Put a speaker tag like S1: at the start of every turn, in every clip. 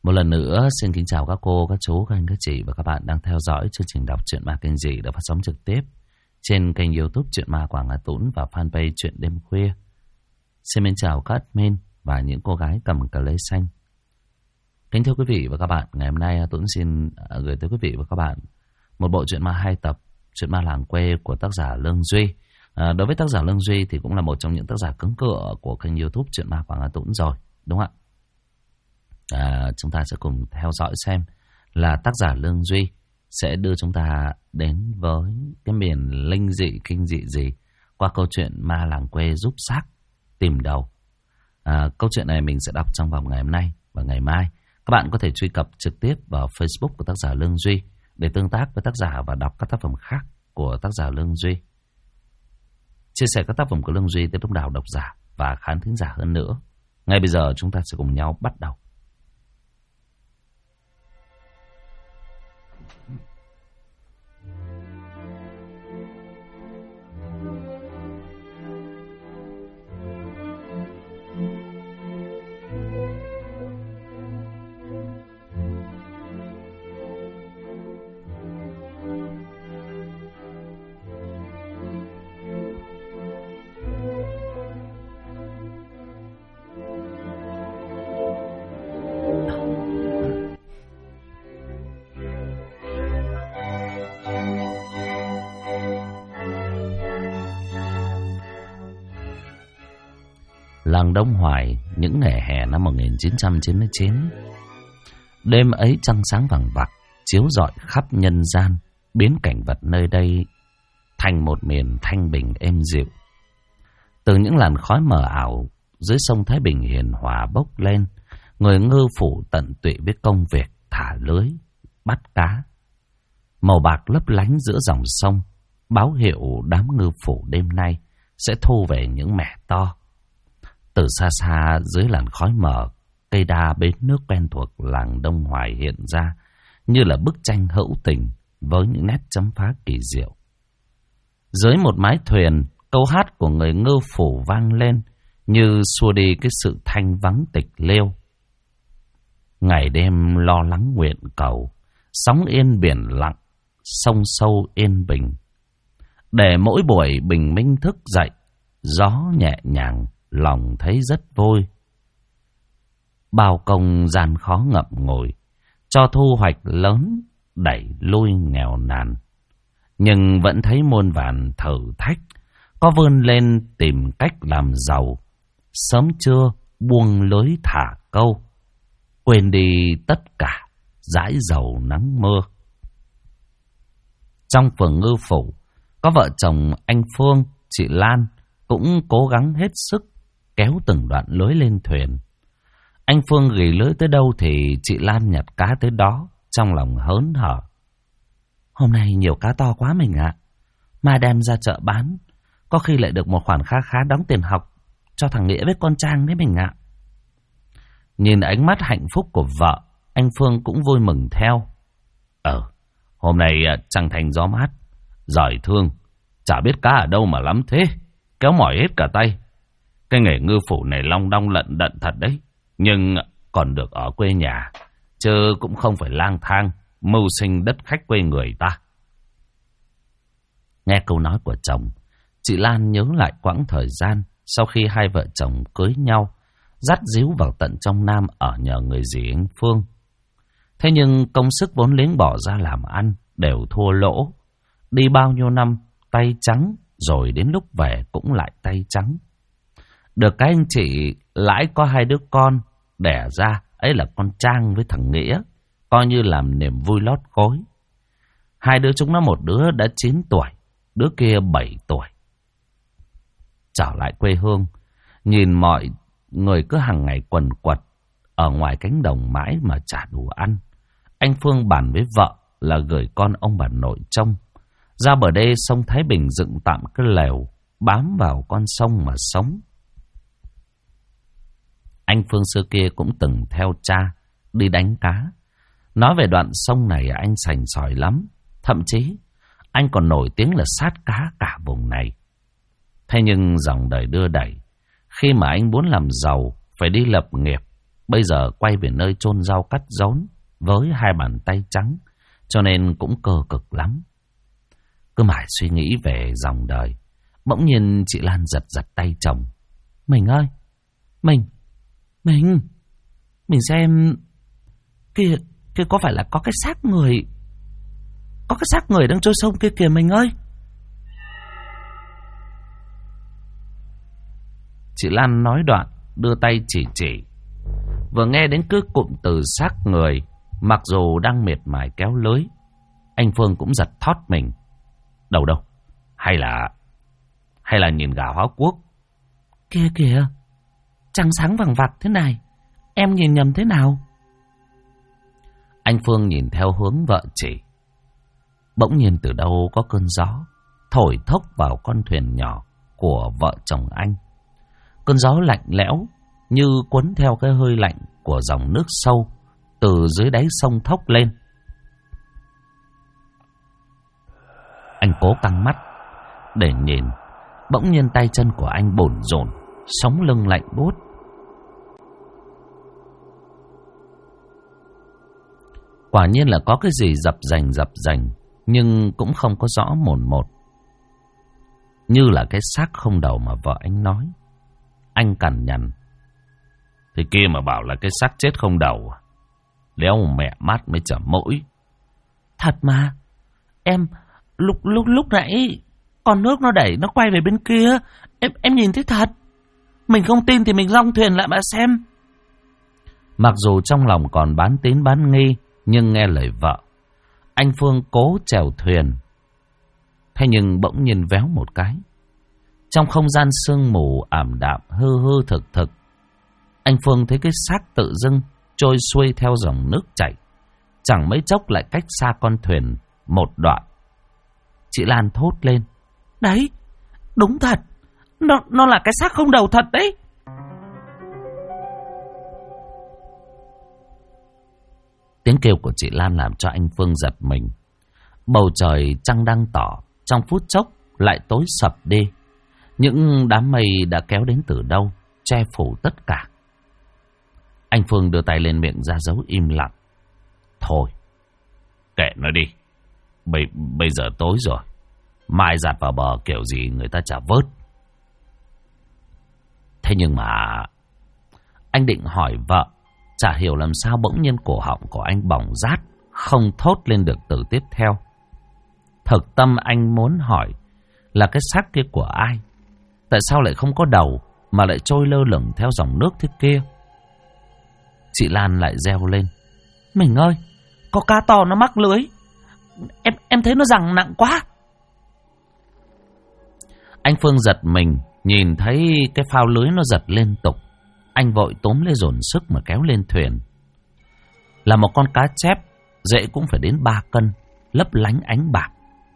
S1: Một lần nữa xin kính chào các cô, các chú, các anh, các chị và các bạn đang theo dõi chương trình đọc truyện ma kinh dị được phát sóng trực tiếp trên kênh YouTube Truyện Ma Quảng Hà Tũng và fanpage Truyện Đêm Khuya. Xin mến chào các admin và những cô gái cầm cờ lê xanh. Kính thưa quý vị và các bạn, ngày hôm nay Tuấn xin gửi tới quý vị và các bạn một bộ truyện ma 2 tập, Truyện Ma Làng Quê của tác giả Lương Duy. Đối với tác giả Lương Duy thì cũng là một trong những tác giả cứng cựa của kênh YouTube Truyện Ma Quảng Hà Tũng rồi, đúng không ạ? Chúng ta sẽ cùng theo dõi xem là tác giả Lương Duy sẽ đưa chúng ta đến với cái miền linh dị kinh dị gì qua câu chuyện Ma Làng Quê giúp xác tìm đầu. Câu chuyện này mình sẽ đọc trong vòng ngày hôm nay và ngày mai. Các bạn có thể truy cập trực tiếp vào Facebook của tác giả Lương Duy để tương tác với tác giả và đọc các tác phẩm khác của tác giả Lương Duy. Chia sẻ các tác phẩm của Lương Duy tới đông đảo độc giả và khán thính giả hơn nữa. Ngay bây giờ chúng ta sẽ cùng nhau bắt đầu. Làng Đông Hoài, những ngày hè năm 1999. Đêm ấy trăng sáng vằng vặc, chiếu rọi khắp nhân gian, biến cảnh vật nơi đây thành một miền thanh bình êm dịu. Từ những làn khói mờ ảo, dưới sông Thái Bình hiền hòa bốc lên, người ngư phủ tận tụy với công việc thả lưới, bắt cá. Màu bạc lấp lánh giữa dòng sông, báo hiệu đám ngư phủ đêm nay sẽ thu về những mẻ to. Từ xa xa dưới làn khói mờ, cây đa bến nước quen thuộc làng Đông Hoài hiện ra như là bức tranh hữu tình với những nét chấm phá kỳ diệu. Dưới một mái thuyền, câu hát của người ngư phủ vang lên như xua đi cái sự thanh vắng tịch liêu. Ngày đêm lo lắng nguyện cầu, sóng yên biển lặng, sông sâu yên bình. Để mỗi buổi bình minh thức dậy, gió nhẹ nhàng, lòng thấy rất vui. Bao công gian khó ngậm ngùi, cho thu hoạch lớn, đẩy lui nghèo nàn. Nhưng vẫn thấy muôn vàn thử thách, có vươn lên tìm cách làm giàu. Sớm trưa buông lưới thả câu, quên đi tất cả, dãi dầu nắng mưa. Trong phường ngư phủ, có vợ chồng anh Phương, chị Lan cũng cố gắng hết sức kéo từng đoạn lưới lên thuyền. Anh Phương gỉ lưới tới đâu thì chị Lan nhặt cá tới đó, trong lòng hớn hở. Hôm nay nhiều cá to quá mình ạ. Mà đem ra chợ bán, có khi lại được một khoản khá khá đóng tiền học cho thằng Nghĩa với con Trang đấy mình ạ. Nhìn ánh mắt hạnh phúc của vợ, anh Phương cũng vui mừng theo. Hôm nay trăng thành gió mát, giỏi thương, chả biết cá ở đâu mà lắm thế, kéo mỏi hết cả tay. Cái nghề ngư phủ này long đong lận đận thật đấy, nhưng còn được ở quê nhà, chứ cũng không phải lang thang mưu sinh đất khách quê người ta. Nghe câu nói của chồng, chị Lan nhớ lại quãng thời gian sau khi hai vợ chồng cưới nhau, dắt díu vào tận trong Nam ở nhờ người dì anh Phương. Thế nhưng công sức vốn liếng bỏ ra làm ăn đều thua lỗ, đi bao nhiêu năm tay trắng, rồi đến lúc về cũng lại tay trắng. Được cái anh chị lãi có hai đứa con đẻ ra, ấy là con Trang với thằng Nghĩa, coi như làm niềm vui lót gối. Hai đứa chúng nó, một đứa đã 9 tuổi, đứa kia 7 tuổi. Trở lại quê hương, nhìn mọi người cứ hàng ngày quần quật ở ngoài cánh đồng mãi mà chả đủ ăn. Anh Phương bàn với vợ là gửi con ông bà nội trông, ra bờ đê sông Thái Bình dựng tạm cái lều bám vào con sông mà sống. Anh Phương xưa kia cũng từng theo cha đi đánh cá. Nói về đoạn sông này anh sành sỏi lắm. Thậm chí anh còn nổi tiếng là sát cá cả vùng này. Thế nhưng dòng đời đưa đẩy, khi mà anh muốn làm giàu phải đi lập nghiệp, bây giờ quay về nơi chôn rau cắt rốn với hai bàn tay trắng, cho nên cũng cơ cực lắm. Cứ mãi suy nghĩ về dòng đời, bỗng nhiên chị Lan giật giật tay chồng. Mình ơi, mình xem kia có phải là có cái xác người đang trôi sông kia kìa mình ơi. Chị Lan nói đoạn đưa tay chỉ. Vừa nghe đến cứ cụm từ xác người, mặc dù đang miệt mài kéo lưới, anh Phương cũng giật thót mình. Đâu, hay là nhìn gà hóa quốc. Kia kìa, trăng sáng vằng vặc thế này, em nhìn nhầm thế nào? Anh Phương nhìn theo hướng vợ chỉ. Bỗng nhiên từ đâu có cơn gió thổi thốc vào con thuyền nhỏ của vợ chồng anh. Cơn gió lạnh lẽo như cuốn theo cái hơi lạnh của dòng nước sâu từ dưới đáy sông thốc lên. Anh cố căng mắt để nhìn, bỗng nhiên tay chân của anh bồn rồn, sống lưng lạnh buốt. Quả nhiên là có cái gì dập dành, nhưng cũng không có rõ mồn một. Như là cái xác không đầu mà vợ anh nói. Anh cằn nhằn. Thì kia mà bảo là cái xác chết không đầu, léo mẹ mát mới chở mũi. Thật mà, em lúc nãy con nước nó đẩy nó quay về bên kia, em nhìn thấy thật. Mình không tin thì mình long thuyền lại mà xem. Mặc dù trong lòng còn bán tín bán nghi, nhưng nghe lời vợ, anh Phương cố chèo thuyền. Thế nhưng bỗng nhiên véo một cái, trong không gian sương mù ảm đạm hư thực, anh Phương thấy cái xác tự dưng trôi xuôi theo dòng nước chảy, chẳng mấy chốc lại cách xa con thuyền một đoạn. Chị Lan thốt lên. Đấy, đúng thật, nó là cái xác không đầu thật đấy. Tiếng kêu của chị Lan làm cho anh Phương giật mình. Bầu trời trăng đang tỏ, trong phút chốc lại tối sập đi. Những đám mây đã kéo đến từ đâu, che phủ tất cả. Anh Phương đưa tay lên miệng ra dấu im lặng. Thôi, kệ nó đi. Bây giờ tối rồi, mai dạt vào bờ kiểu gì người ta chả vớt. Thế nhưng mà anh định hỏi vợ, chả hiểu làm sao bỗng nhiên cổ họng của anh bỏng rát, không thốt lên được từ tiếp theo. Thực tâm anh muốn hỏi là cái xác kia của ai? Tại sao lại không có đầu mà lại trôi lơ lửng theo dòng nước thế kia? Chị Lan lại reo lên. Mình ơi, có cá to nó mắc lưới. Em thấy nó giằng nặng quá. Anh Phương giật mình, nhìn thấy cái phao lưới nó giật liên tục. Anh vội túm lấy dồn sức mà kéo lên thuyền. Là một con cá chép, dễ cũng phải đến 3 cân, lấp lánh ánh bạc.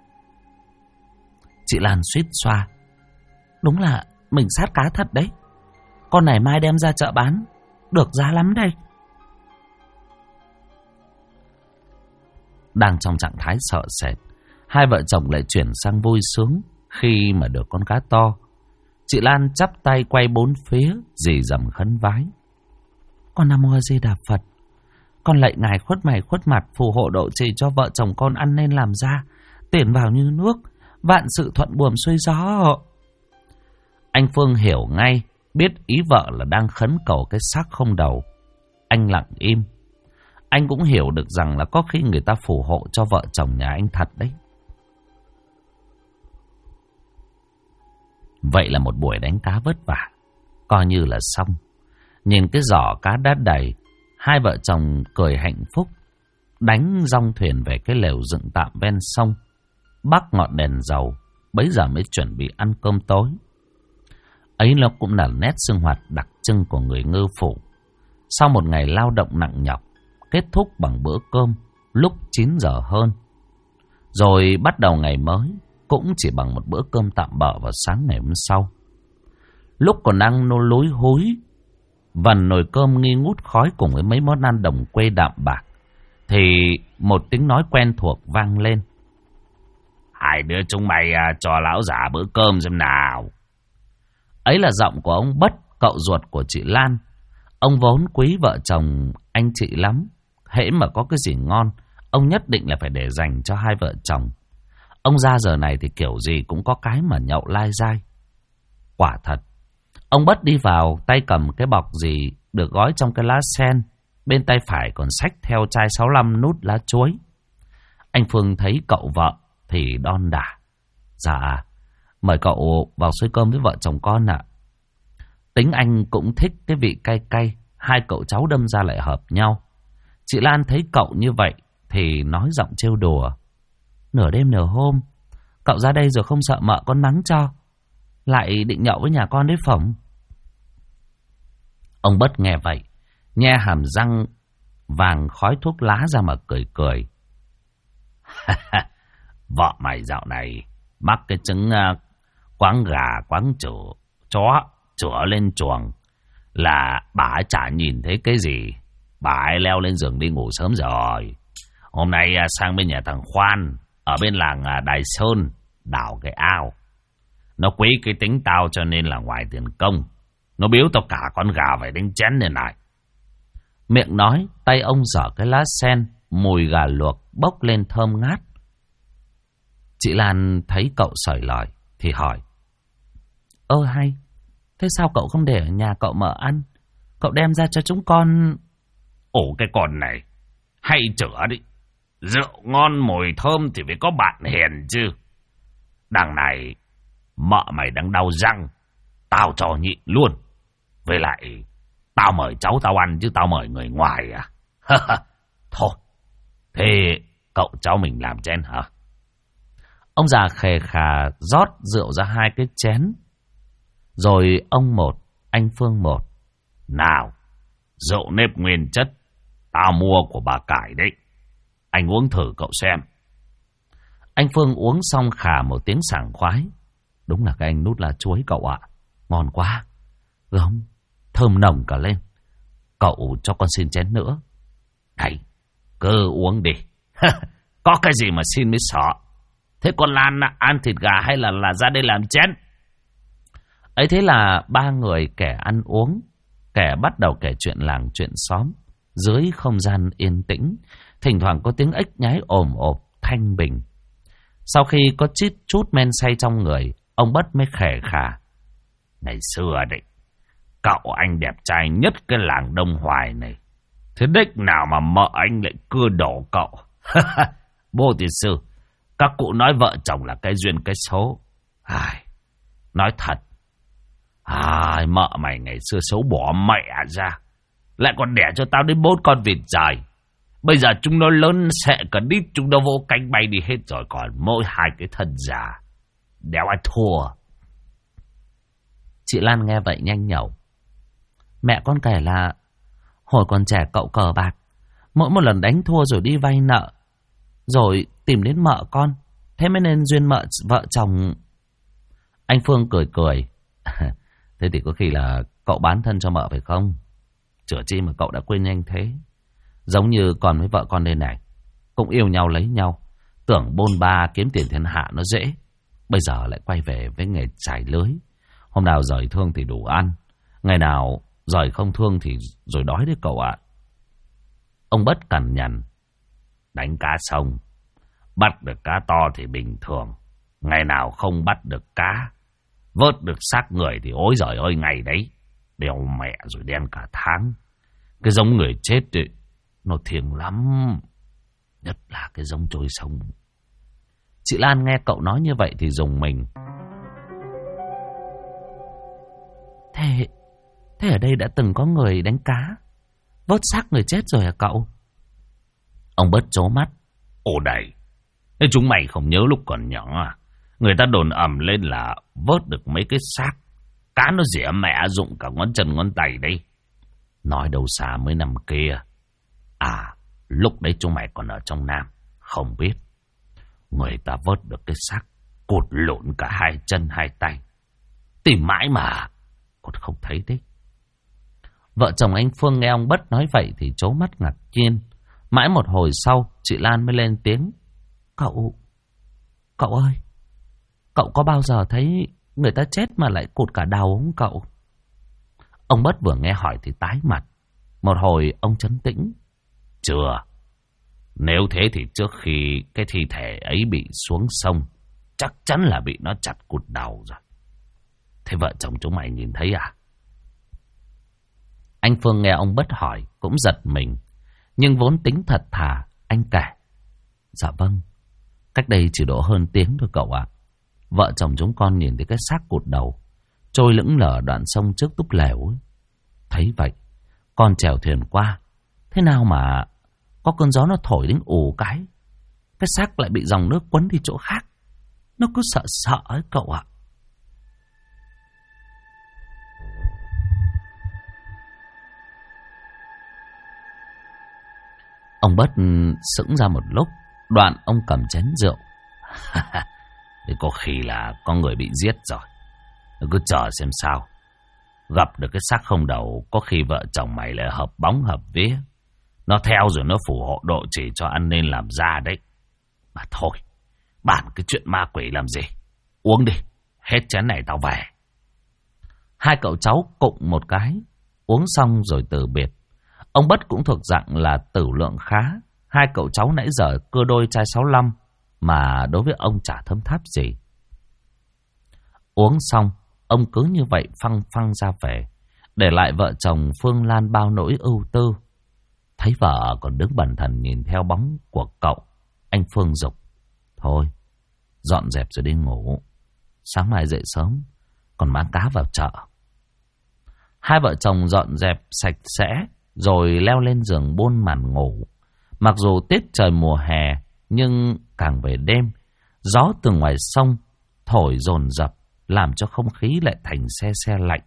S1: Chị Lan suýt xoa. Đúng là mình sát cá thật đấy. Con này mai đem ra chợ bán, được giá lắm đây. Đang trong trạng thái sợ sệt, hai vợ chồng lại chuyển sang vui sướng khi mà được con cá to. Chị Lan chắp tay quay bốn phía, rì rầm khấn vái. Con Nam Mô Di Đà Phật, con lạy ngài khuất mày khuất mặt, phù hộ độ trì cho vợ chồng con ăn nên làm ra, tiền vào như nước, vạn sự thuận buồm xuôi gió. Anh Phương hiểu ngay, biết ý vợ là đang khấn cầu cái xác không đầu. Anh lặng im. Anh cũng hiểu được rằng là có khi người ta phù hộ cho vợ chồng nhà anh thật đấy. Vậy là một buổi đánh cá vất vả coi như là xong. Nhìn cái giỏ cá đã đầy, hai vợ chồng cười hạnh phúc, đánh dong thuyền về cái lều dựng tạm ven sông, bắc ngọn đèn dầu, bấy giờ mới chuẩn bị ăn cơm tối. Ấy nó cũng là nét sinh hoạt đặc trưng của người ngư phủ. Sau một ngày lao động nặng nhọc, kết thúc bằng bữa cơm lúc 9 giờ hơn. Rồi bắt đầu ngày mới cũng chỉ bằng một bữa cơm tạm bợ vào sáng ngày hôm sau. Lúc còn đang nô lối hối, vần nồi cơm nghi ngút khói cùng với mấy món ăn đồng quê đạm bạc, thì một tiếng nói quen thuộc vang lên. Hai đứa chúng mày cho lão già bữa cơm xem nào. Ấy là giọng của ông Bất, cậu ruột của chị Lan. Ông vốn quý vợ chồng anh chị lắm. Hễ mà có cái gì ngon, ông nhất định là phải để dành cho hai vợ chồng. Ông ra giờ này thì kiểu gì cũng có cái mà nhậu lai dai. Quả thật, ông Bất đi vào, tay cầm cái bọc gì được gói trong cái lá sen. Bên tay phải còn xách theo chai 65 nút lá chuối. Anh Phương thấy cậu vợ thì đon đả. Dạ, mời cậu vào xôi cơm với vợ chồng con ạ. Tính anh cũng thích cái vị cay cay. Hai cậu cháu đâm ra lại hợp nhau. Chị Lan thấy cậu như vậy thì nói giọng trêu đùa. Nửa đêm nửa hôm, cậu ra đây rồi không sợ mợ con mắng cho, lại định nhậu với nhà con đấy phỏng. Ông Bất nghe vậy, nhe hàm răng vàng khói thuốc lá ra mà cười cười. Vợ mày dạo này mắc cái chứng quáng gà quáng chó chữa lên chuồng là bà ấy chả nhìn thấy cái gì. Bà ấy leo lên giường đi ngủ sớm rồi. Hôm nay sang bên nhà thằng Khoan ở bên làng Đài Sơn đào cái ao. Nó quý cái tính tao cho nên là ngoài tiền công, nó biếu tao cả con gà phải đánh chén này này. Miệng nói, tay ông giở cái lá sen, mùi gà luộc bốc lên thơm ngát. Chị Lan thấy cậu sởi lời thì hỏi. Hay, thế sao cậu không để ở nhà cậu mợ ăn? Cậu đem ra cho chúng con.
S2: Ồ, cái con này hay chữa đi. Rượu ngon mùi thơm thì phải có bạn hiền chứ. Đằng này mợ mày đang đau răng, tao cho nhịn luôn. Với lại tao mời cháu tao ăn chứ tao mời người ngoài à? Thôi, thế cậu cháu mình làm chén hả?
S1: Ông già khề khà rót rượu ra hai cái chén. Rồi ông một, anh Phương một.
S2: Nào, rượu nếp nguyên chất, tao mua của bà Cải đấy. Anh uống thử cậu xem.
S1: Anh Phương uống xong khà một tiếng sảng khoái. Đúng là cái anh nút lá chuối cậu ạ. Ngon quá. Gớm, thơm nồng cả lên. Cậu cho con xin chén nữa.
S2: Này, cứ uống đi. Có cái gì mà xin mới sợ. Thế con Lan ăn thịt gà hay là ra đây làm chén?
S1: Ấy thế là ba người kẻ ăn uống, kẻ bắt đầu kể chuyện làng chuyện xóm. Dưới không gian yên tĩnh, thỉnh thoảng có tiếng ếch nhái ồm ộp thanh bình. Sau khi có chút men say trong người, ông Bất mới khè khà.
S2: Ngày xưa đấy, cậu anh đẹp trai nhất cái làng Đông Hoài này. Thế đích nào mà mợ anh lại cưa đổ cậu. Bố thì sư, các cụ nói vợ chồng là cái duyên cái số. Nói thật, mợ mày ngày xưa xấu bỏ mẹ ra, lại còn đẻ cho tao đến 4 con vịt dài. Bây giờ chúng nó lớn xẹ cả đít, chúng nó vỗ cánh bay đi hết rồi, còn mỗi hai cái thân già. Đéo ai thua.
S1: Chị Lan nghe vậy nhanh nhẩu. Mẹ con kể là hồi còn trẻ cậu cờ bạc, mỗi một lần đánh thua rồi đi vay nợ, rồi tìm đến mợ con, thế mới nên duyên vợ chồng. Anh Phương cười cười. Thế thì có khi là cậu bán thân cho mợ phải không? Chửa chi mà cậu đã quên nhanh thế. Giống như còn với vợ con đây này, cũng yêu nhau lấy nhau, tưởng bôn ba kiếm tiền thiên hạ nó dễ. Bây giờ lại quay về với nghề trải lưới. Hôm nào rời thương thì đủ ăn, ngày nào rời không thương thì rồi đói đấy cậu ạ. Ông Bất cằn nhằn.
S2: Đánh cá sông, bắt được cá to thì bình thường. Ngày nào không bắt được cá, vớt được xác người thì ối giời ơi ngày đấy đeo mẹ rồi đen cả tháng. Cái giống người chết ấy, nó thiêng lắm, nhất là cái giống trôi sông.
S1: Chị Lan nghe cậu nói như vậy thì rùng mình. Thế ở đây đã từng có người đánh cá vớt xác người chết rồi hả cậu? Ông Bất trố mắt.
S2: Ồ đây, thế chúng mày không nhớ lúc còn nhỏ à? Người ta đồn ầm lên là vớt được mấy cái xác cá nó rỉa mẹ dụng cả ngón chân ngón tay đấy. Nói đâu xa mấy năm kia. Lúc đấy chúng mày còn ở trong Nam, không biết. Người ta vớt được cái xác cột lộn cả hai chân hai tay, tìm mãi mà còn không thấy đấy.
S1: Vợ chồng anh Phương nghe ông Bất nói vậy thì trố mắt ngạc nhiên. Mãi một hồi sau, chị Lan mới lên tiếng. Cậu ơi, cậu có bao giờ thấy người ta chết mà lại cụt cả đầu không cậu? Ông Bất vừa nghe hỏi thì tái mặt. Một hồi ông trấn tĩnh.
S2: Chưa. Nếu thế thì trước khi cái thi thể ấy bị xuống sông, chắc chắn là bị nó chặt cụt đầu rồi. Thế vợ chồng chúng mày nhìn thấy à?
S1: Anh Phương nghe ông Bất hỏi cũng giật mình. Nhưng vốn tính thật thà, anh kể. Dạ vâng, cách đây chỉ độ hơn tiếng thôi cậu ạ. Vợ chồng chúng con nhìn thấy cái xác cụt đầu trôi lững lờ đoạn sông trước túp lều ấy. Thấy vậy, con chèo thuyền qua. Thế nào mà có cơn gió nó thổi đến ù cái xác lại bị dòng nước quấn đi chỗ khác. Nó cứ sợ sợ ấy cậu ạ. Ông Bất sững ra một lúc, đoạn ông cầm chén rượu.
S2: Thế có khi là có người bị giết rồi. Cứ chờ xem sao. Gặp được cái xác không đầu, có khi vợ chồng mày lại hợp bóng hợp vía. Nó theo rồi nó phù hộ độ chỉ cho ăn nên làm ra đấy. Mà thôi, bàn cái chuyện ma quỷ làm gì. Uống đi, hết chén này tao về.
S1: Hai cậu cháu cụng một cái, uống xong rồi từ biệt. Ông Bất cũng thuộc dạng là tử lượng khá. Hai cậu cháu nãy giờ cưa đôi chai 65, mà đối với ông chả thấm tháp gì. Uống xong, ông cứ như vậy phăng phăng ra về, để lại vợ chồng Phương Lan bao nỗi ưu tư. Thấy vợ còn đứng bần thần nhìn theo bóng của cậu, anh Phương giục: thôi, dọn dẹp rồi đi ngủ. Sáng mai dậy sớm, còn mang cá vào chợ. Hai vợ chồng dọn dẹp sạch sẽ, rồi leo lên giường buôn màn ngủ. Mặc dù tiết trời mùa hè, nhưng càng về đêm, gió từ ngoài sông thổi dồn dập, làm cho không khí lại thành se se lạnh.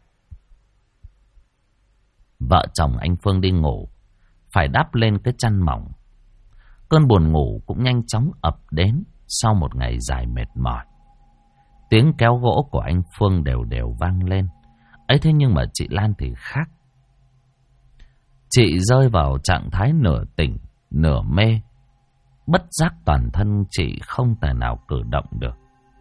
S1: Vợ chồng anh Phương đi ngủ, phải đắp lên cái chăn mỏng. Cơn buồn ngủ cũng nhanh chóng ập đến sau một ngày dài mệt mỏi. Tiếng kéo gỗ của anh Phương đều đều vang lên. Ấy thế nhưng mà chị Lan thì khác. Chị rơi vào trạng thái nửa tỉnh, nửa mê. Bất giác toàn thân chị không thể nào cử động được.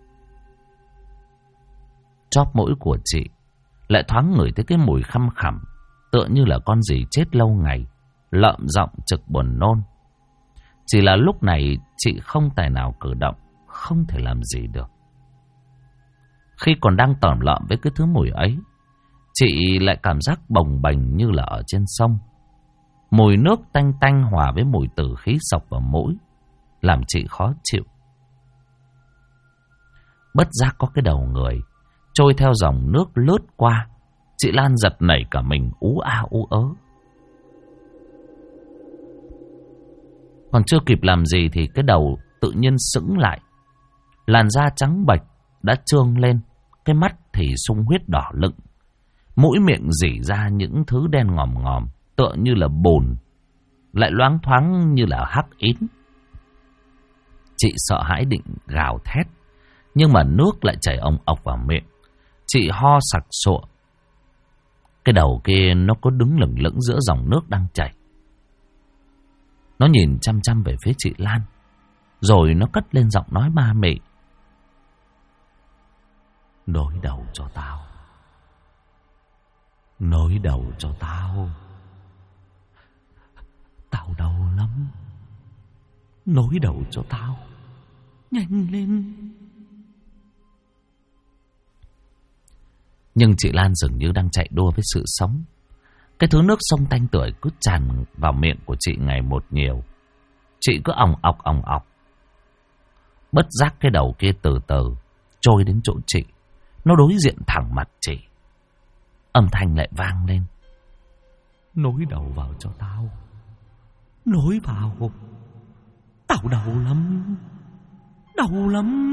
S1: Chóp mũi của chị lại thoáng ngửi thấy cái mùi khăm khẳm, tựa như là con gì chết lâu ngày, lợm giọng trực buồn nôn. Chỉ là lúc này chị không tài nào cử động, không thể làm gì được. Khi còn đang tởm lợm với cái thứ mùi ấy, chị lại cảm giác bồng bềnh như là ở trên sông. Mùi nước tanh tanh hòa với mùi tử khí sộc vào mũi, làm chị khó chịu. Bất giác có cái đầu người trôi theo dòng nước lướt qua. Chị Lan giật nảy cả mình, ú a ú ớ. Còn chưa kịp làm gì thì cái đầu tự nhiên sững lại. Làn da trắng bệch đã trương lên, cái mắt thì sung huyết đỏ lựng, mũi miệng rỉ ra những thứ đen ngòm ngòm, tựa như là bùn, lại loáng thoáng như là hắc ín. Chị sợ hãi định gào thét, nhưng mà nước lại chảy ong ọc vào miệng. Chị ho sặc sụa. Cái đầu kia nó có đứng lửng lững giữa dòng nước đang chảy. Nó nhìn chăm chăm về phía chị Lan, rồi nó cất lên giọng nói ma mị: nối đầu cho tao, nối đầu cho tao, tao đau lắm, nối đầu cho tao, nhanh lên. Nhưng chị Lan dường như đang chạy đua với sự sống. Cái thứ nước sông tanh tưởi cứ tràn vào miệng của chị ngày một nhiều. Chị cứ òng ọc. Bất giác cái đầu kia từ từ trôi đến chỗ chị. Nó đối diện thẳng mặt chị. Âm thanh lại vang lên: nối đầu vào cho tao, nối vào, tao đau lắm, đau lắm.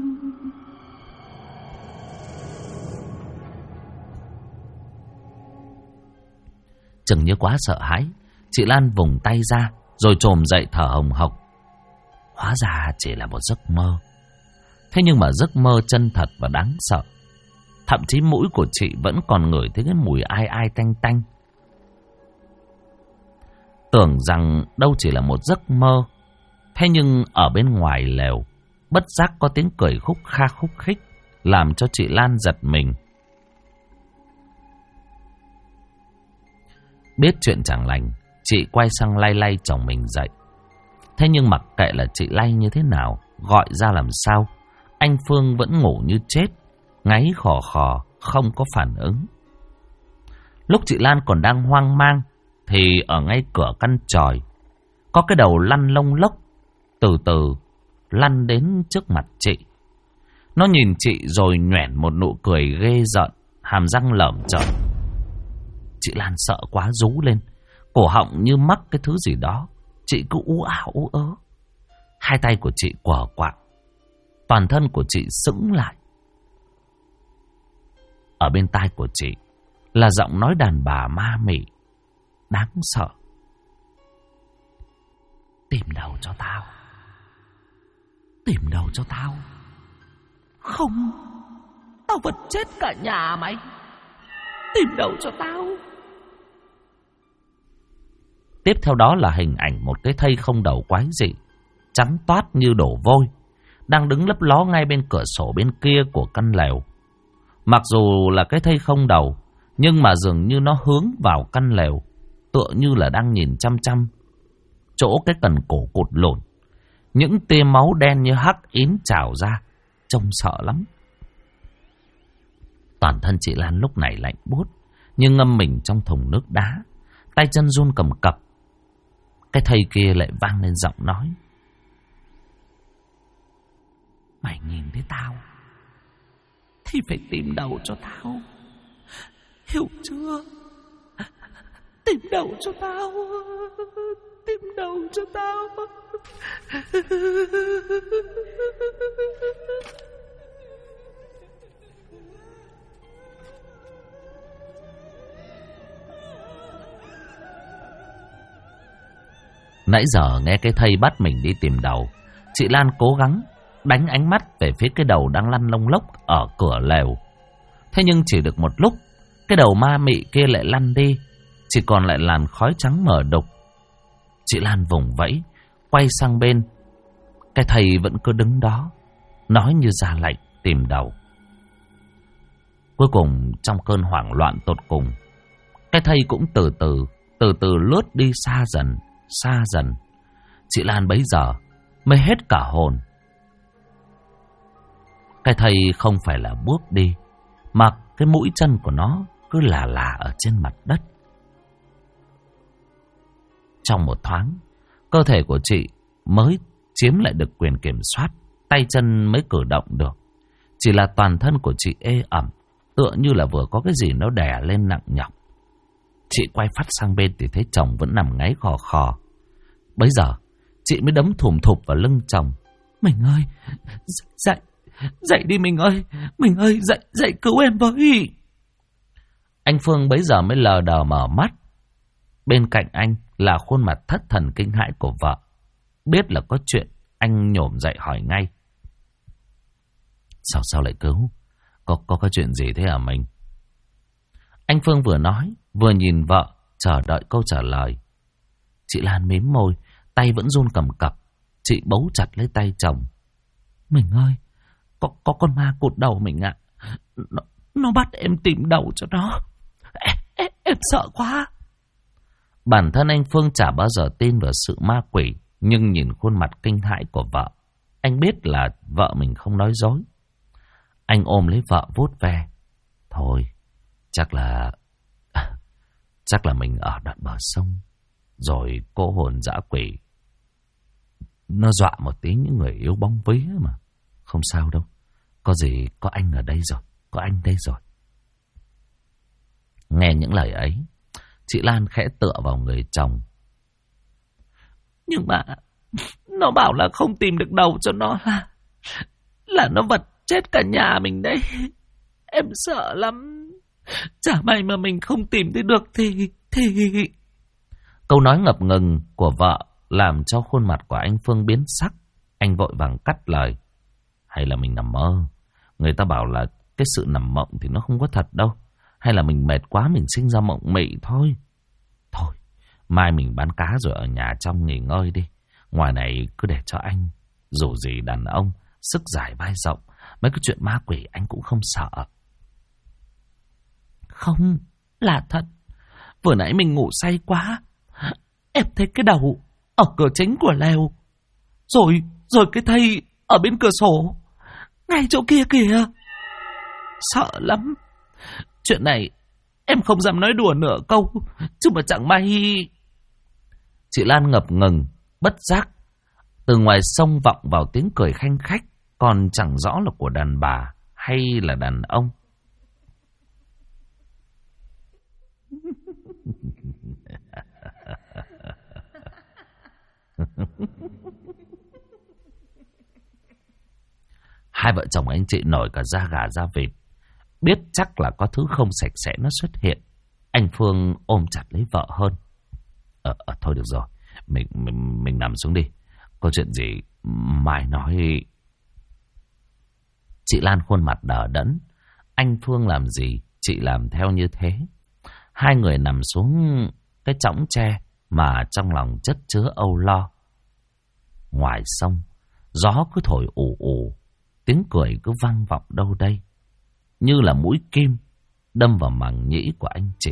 S1: Chừng như quá sợ hãi, chị Lan vùng tay ra rồi chồm dậy thở hồng hộc. Hóa ra chỉ là một giấc mơ. Thế nhưng mà giấc mơ chân thật và đáng sợ. Thậm chí mũi của chị vẫn còn ngửi thấy cái mùi ai ai tanh tanh. Tưởng rằng đâu chỉ là một giấc mơ. Thế nhưng ở bên ngoài lều, bất giác có tiếng cười khúc kha khúc khích, làm cho chị Lan giật mình. Biết chuyện chẳng lành, chị quay sang lay lay chồng mình dậy. Thế nhưng mặc kệ là chị lay như thế nào, gọi ra làm sao, anh Phương vẫn ngủ như chết, ngáy khò khò, không có phản ứng. Lúc chị Lan còn đang hoang mang, thì ở ngay cửa căn tròi, có cái đầu lăn lông lốc, từ từ lăn đến trước mặt chị. Nó nhìn chị rồi nhoẻn một nụ cười ghê rợn, hàm răng lởm chởm. Chị Lan sợ quá rú lên, cổ họng như mắc cái thứ gì đó. Chị cứ ú ảo ú ớ. Hai tay của chị quờ quạng, toàn thân của chị sững lại. Ở bên tai của chị là giọng nói đàn bà ma mị, đáng sợ. Tìm đầu cho tao. Tìm đầu cho tao. Không, tao vật chết cả nhà mày. Tìm đầu cho tao. Tiếp theo đó là hình ảnh một cái thây không đầu quái dị, trắng toát như đổ vôi, đang đứng lấp ló ngay bên cửa sổ bên kia của căn lều. Mặc dù là cái thây không đầu, nhưng mà dường như nó hướng vào căn lều, tựa như là đang nhìn chăm chăm chỗ cái cần cổ cụt lộn. Những tia máu đen như hắc yến trào ra, trông sợ lắm. Toàn thân chị Lan lúc này lạnh buốt, như ngâm mình trong thùng nước đá, tay chân run cầm cập. Cái thây kia lại vang lên giọng nói: mày nhìn thấy tao thì phải tìm đầu cho tao, hiểu chưa? Tìm đầu cho tao. Tìm đầu cho tao. Nãy giờ nghe cái thây bắt mình đi tìm đầu, chị Lan cố gắng đánh ánh mắt về phía cái đầu đang lăn lông lốc ở cửa lều. Thế nhưng chỉ được một lúc, cái đầu ma mị kia lại lăn đi, chỉ còn lại làn khói trắng mờ đục. Chị Lan vùng vẫy, quay sang bên. Cái thầy vẫn cứ đứng đó, nói như ra lệnh tìm đầu. Cuối cùng trong cơn hoảng loạn tột cùng, cái thầy cũng từ từ lướt đi xa dần. Chị Lan bấy giờ mới hết cả hồn. Cái thầy không phải là bước đi, mà cái mũi chân của nó cứ là ở trên mặt đất. Trong một thoáng, cơ thể của chị mới chiếm lại được quyền kiểm soát, tay chân mới cử động được. Chỉ là toàn thân của chị ê ẩm, tựa như là vừa có cái gì nó đè lên nặng nhọc. Chị quay phát sang bên thì thấy chồng vẫn nằm ngáy khò khò. Bấy giờ chị mới đấm thùm thụp vào lưng chồng. Mình ơi, dậy đi mình ơi, dậy cứu em với. Anh Phương bấy giờ mới lờ đờ mở mắt. Bên cạnh anh là khuôn mặt thất thần kinh hãi của vợ. Biết là có chuyện, anh nhổm dậy hỏi ngay: Sao lại cứu? Có chuyện gì thế hả mình? Anh Phương vừa nói vừa nhìn vợ, chờ đợi câu trả lời. Chị Lan mím môi, tay vẫn run cầm cập. Chị bấu chặt lấy tay chồng. Mình ơi, có con ma cụt đầu mình ạ. Nó bắt em tìm đầu cho nó. Em sợ quá. Bản thân anh Phương chả bao giờ tin vào sự ma quỷ, nhưng nhìn khuôn mặt kinh hãi của vợ, anh biết là vợ mình không nói dối. Anh ôm lấy vợ vuốt ve. Thôi, chắc là mình ở đoạn bờ sông, rồi cô hồn dã quỷ nó dọa một tí những người yếu bóng vía mà. Không sao đâu, có gì có anh ở đây rồi, có anh đây rồi. Nghe những lời ấy, chị Lan khẽ tựa vào người chồng. Nhưng mà nó bảo là không tìm được đầu cho nó, là nó vật chết cả nhà mình đấy. Em sợ lắm. Chả may mà mình không tìm thấy được thì... Câu nói ngập ngừng của vợ làm cho khuôn mặt của anh Phương biến sắc. Anh vội vàng cắt lời. Hay là mình nằm mơ? Người ta bảo là cái sự nằm mộng thì nó không có thật đâu. Hay là mình mệt quá mình sinh ra mộng mị thôi. Thôi, mai mình bán cá rồi ở nhà trong nghỉ ngơi đi. Ngoài này cứ để cho anh. Dù gì đàn ông, sức dài vai rộng. Mấy cái chuyện ma quỷ anh cũng không sợ. Không, là thật. Vừa nãy mình ngủ say quá. Em thấy cái đầu ở cửa chính của lều. Rồi cái thây ở bên cửa sổ. Ngay chỗ kia kìa. Sợ lắm. Chuyện này em không dám nói đùa nửa câu. Chứ mà chẳng may... Chị Lan ngập ngừng, bất giác. Từ ngoài sông vọng vào tiếng cười khanh khách. Còn chẳng rõ là của đàn bà hay là đàn ông. Hai vợ chồng anh chị nổi cả da gà da vịt. Biết chắc là có thứ không sạch sẽ nó xuất hiện. Anh Phương ôm chặt lấy vợ hơn. Thôi được rồi, mình nằm xuống đi. Có chuyện gì mai nói. Chị Lan khuôn mặt đờ đẫn. Anh Phương làm gì chị làm theo như thế. Hai người nằm xuống cái chõng tre mà trong lòng chất chứa âu lo. Ngoài sông, gió cứ thổi ù ù, tiếng cười cứ vang vọng đâu đây, như là mũi kim đâm vào màng nhĩ của anh chị.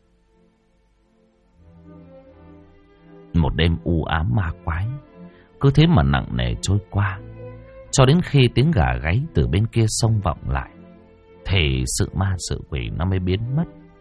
S1: Một đêm u ám ma quái cứ thế mà nặng nề trôi qua, cho đến khi tiếng gà gáy từ bên kia sông vọng lại, thì sự ma sự quỷ nó mới biến mất.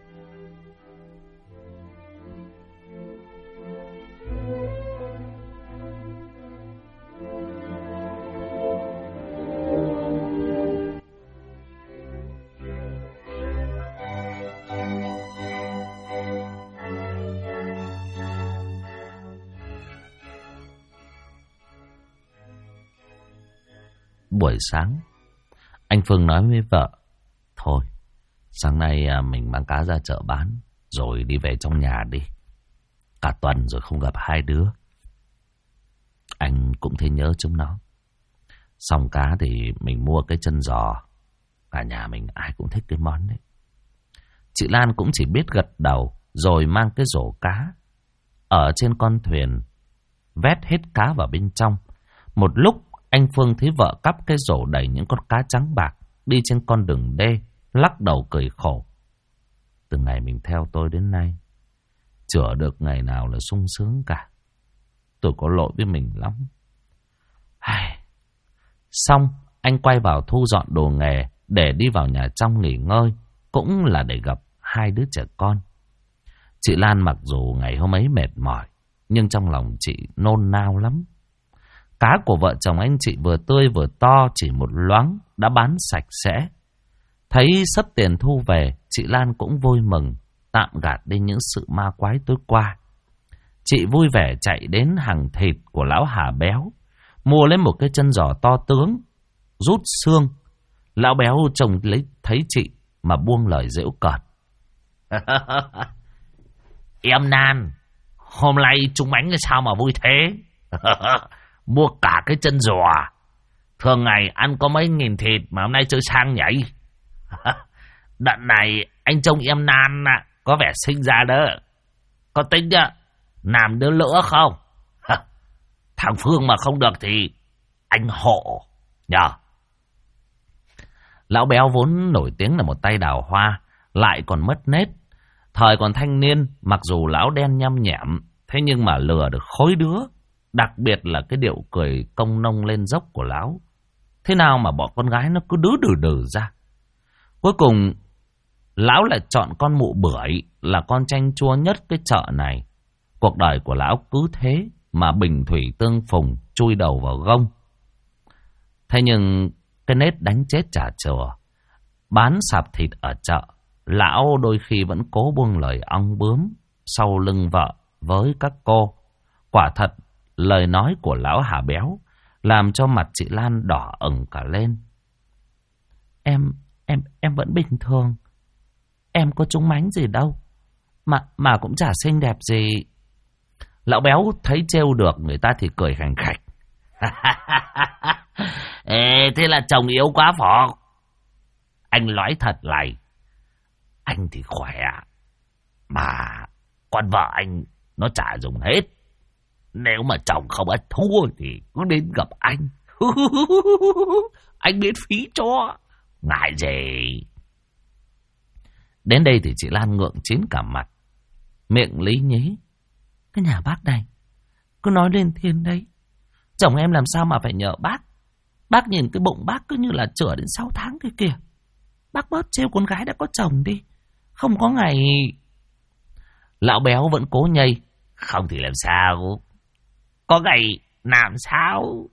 S1: Buổi sáng, anh Phương nói với vợ, thôi, sáng nay mình mang cá ra chợ bán, rồi đi về trong nhà đi. Cả tuần rồi không gặp hai đứa. Anh cũng thấy nhớ chúng nó. Xong cá thì mình mua cái chân giò. Cả nhà mình ai cũng thích cái món đấy. Chị Lan cũng chỉ biết gật đầu, rồi mang cái rổ cá. Ở trên con thuyền, vét hết cá vào bên trong. Một lúc, anh Phương thấy vợ cắp cái rổ đầy những con cá trắng bạc đi trên con đường đê, lắc đầu cười khổ. Từ ngày mình theo tôi đến nay, chữa được ngày nào là sung sướng cả. Tôi có lỗi với mình lắm. Xong, anh quay vào thu dọn đồ nghề để đi vào nhà trong nghỉ ngơi, cũng là để gặp hai đứa trẻ con. Chị Lan mặc dù ngày hôm ấy mệt mỏi, nhưng trong lòng chị nôn nao lắm. Cá của vợ chồng anh chị vừa tươi vừa to, chỉ một loáng đã bán sạch sẽ. Thấy sắp tiền thu về, chị Lan cũng vui mừng, tạm gạt đi những sự ma quái tối qua. Chị vui vẻ chạy đến hàng thịt của lão Hà Béo, mua lấy một cái chân giò to tướng, rút xương. Lão Béo trông thấy chị mà buông lời giễu cợt. Em Nan, hôm nay chúng bánh sao mà vui thế? Mua cả cái chân giò. Thường ngày ăn có mấy nghìn thịt mà hôm nay chơi sang nhảy. Đợt này anh trông em Nan có vẻ xinh ra đó. Có tính làm đứa lnữa không? Thằng Phương mà không được thì anh hộ nhờ. Lão Béo vốn nổi tiếng là một tay đào hoa, lại còn mất nết. Thời còn thanh niên, mặc dù lão đen nhăm nhẹm, thế nhưng mà lừa được khối đứa. Đặc biệt là cái điệu cười công nông lên dốc của lão. Thế nào mà bọn con gái nó cứ đừ ra. Cuối cùng, lão lại chọn con mụ bưởi là con chanh chua nhất cái chợ này. Cuộc đời của lão cứ thế mà bình thủy tương phùng, chui đầu vào gông. Thế nhưng cái nết đánh chết trả chùa, bán sạp thịt ở chợ, lão đôi khi vẫn cố buông lời ong bướm sau lưng vợ với các cô. Quả thật, lời nói của lão Hà Béo làm cho mặt chị Lan đỏ ửng cả lên. Em vẫn bình thường. Em có trúng mánh gì đâu. Mà cũng chả xinh đẹp gì. Lão Béo thấy trêu được người ta thì cười khành khạch. Ê, thế là chồng yếu quá phỏ. Anh nói thật này, anh thì khỏe, mà con vợ anh nó chả dùng hết. Nếu mà chồng không ăn thua thì cứ đến gặp anh. Anh miễn phí cho. Ngại gì. Đến đây thì chị Lan ngượng chín cả mặt. miệng lý nhí. Cái nhà bác này cứ nói lên thiên đấy. Chồng em làm sao mà phải nhờ bác. Bác nhìn cái bụng bác cứ như là chữa đến 6 tháng kia kìa. Bác bớt trêu con gái đã có chồng đi. Không có ngày... Lão béo vẫn cố nhây.
S2: Không thì làm sao? Có ngày làm sao?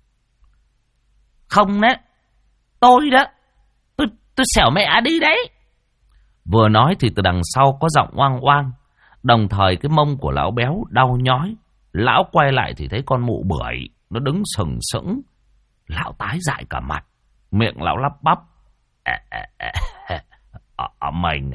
S1: Không đấy. Tôi đó. Tôi xẻo mẹ đi đấy. Vừa nói thì từ đằng sau có giọng oang oang. Đồng thời cái mông của lão béo đau nhói. Lão quay lại thì thấy con mụ bưởi nó đứng sừng sững. Lão tái dại cả mặt. Miệng lão lắp bắp.
S2: Mình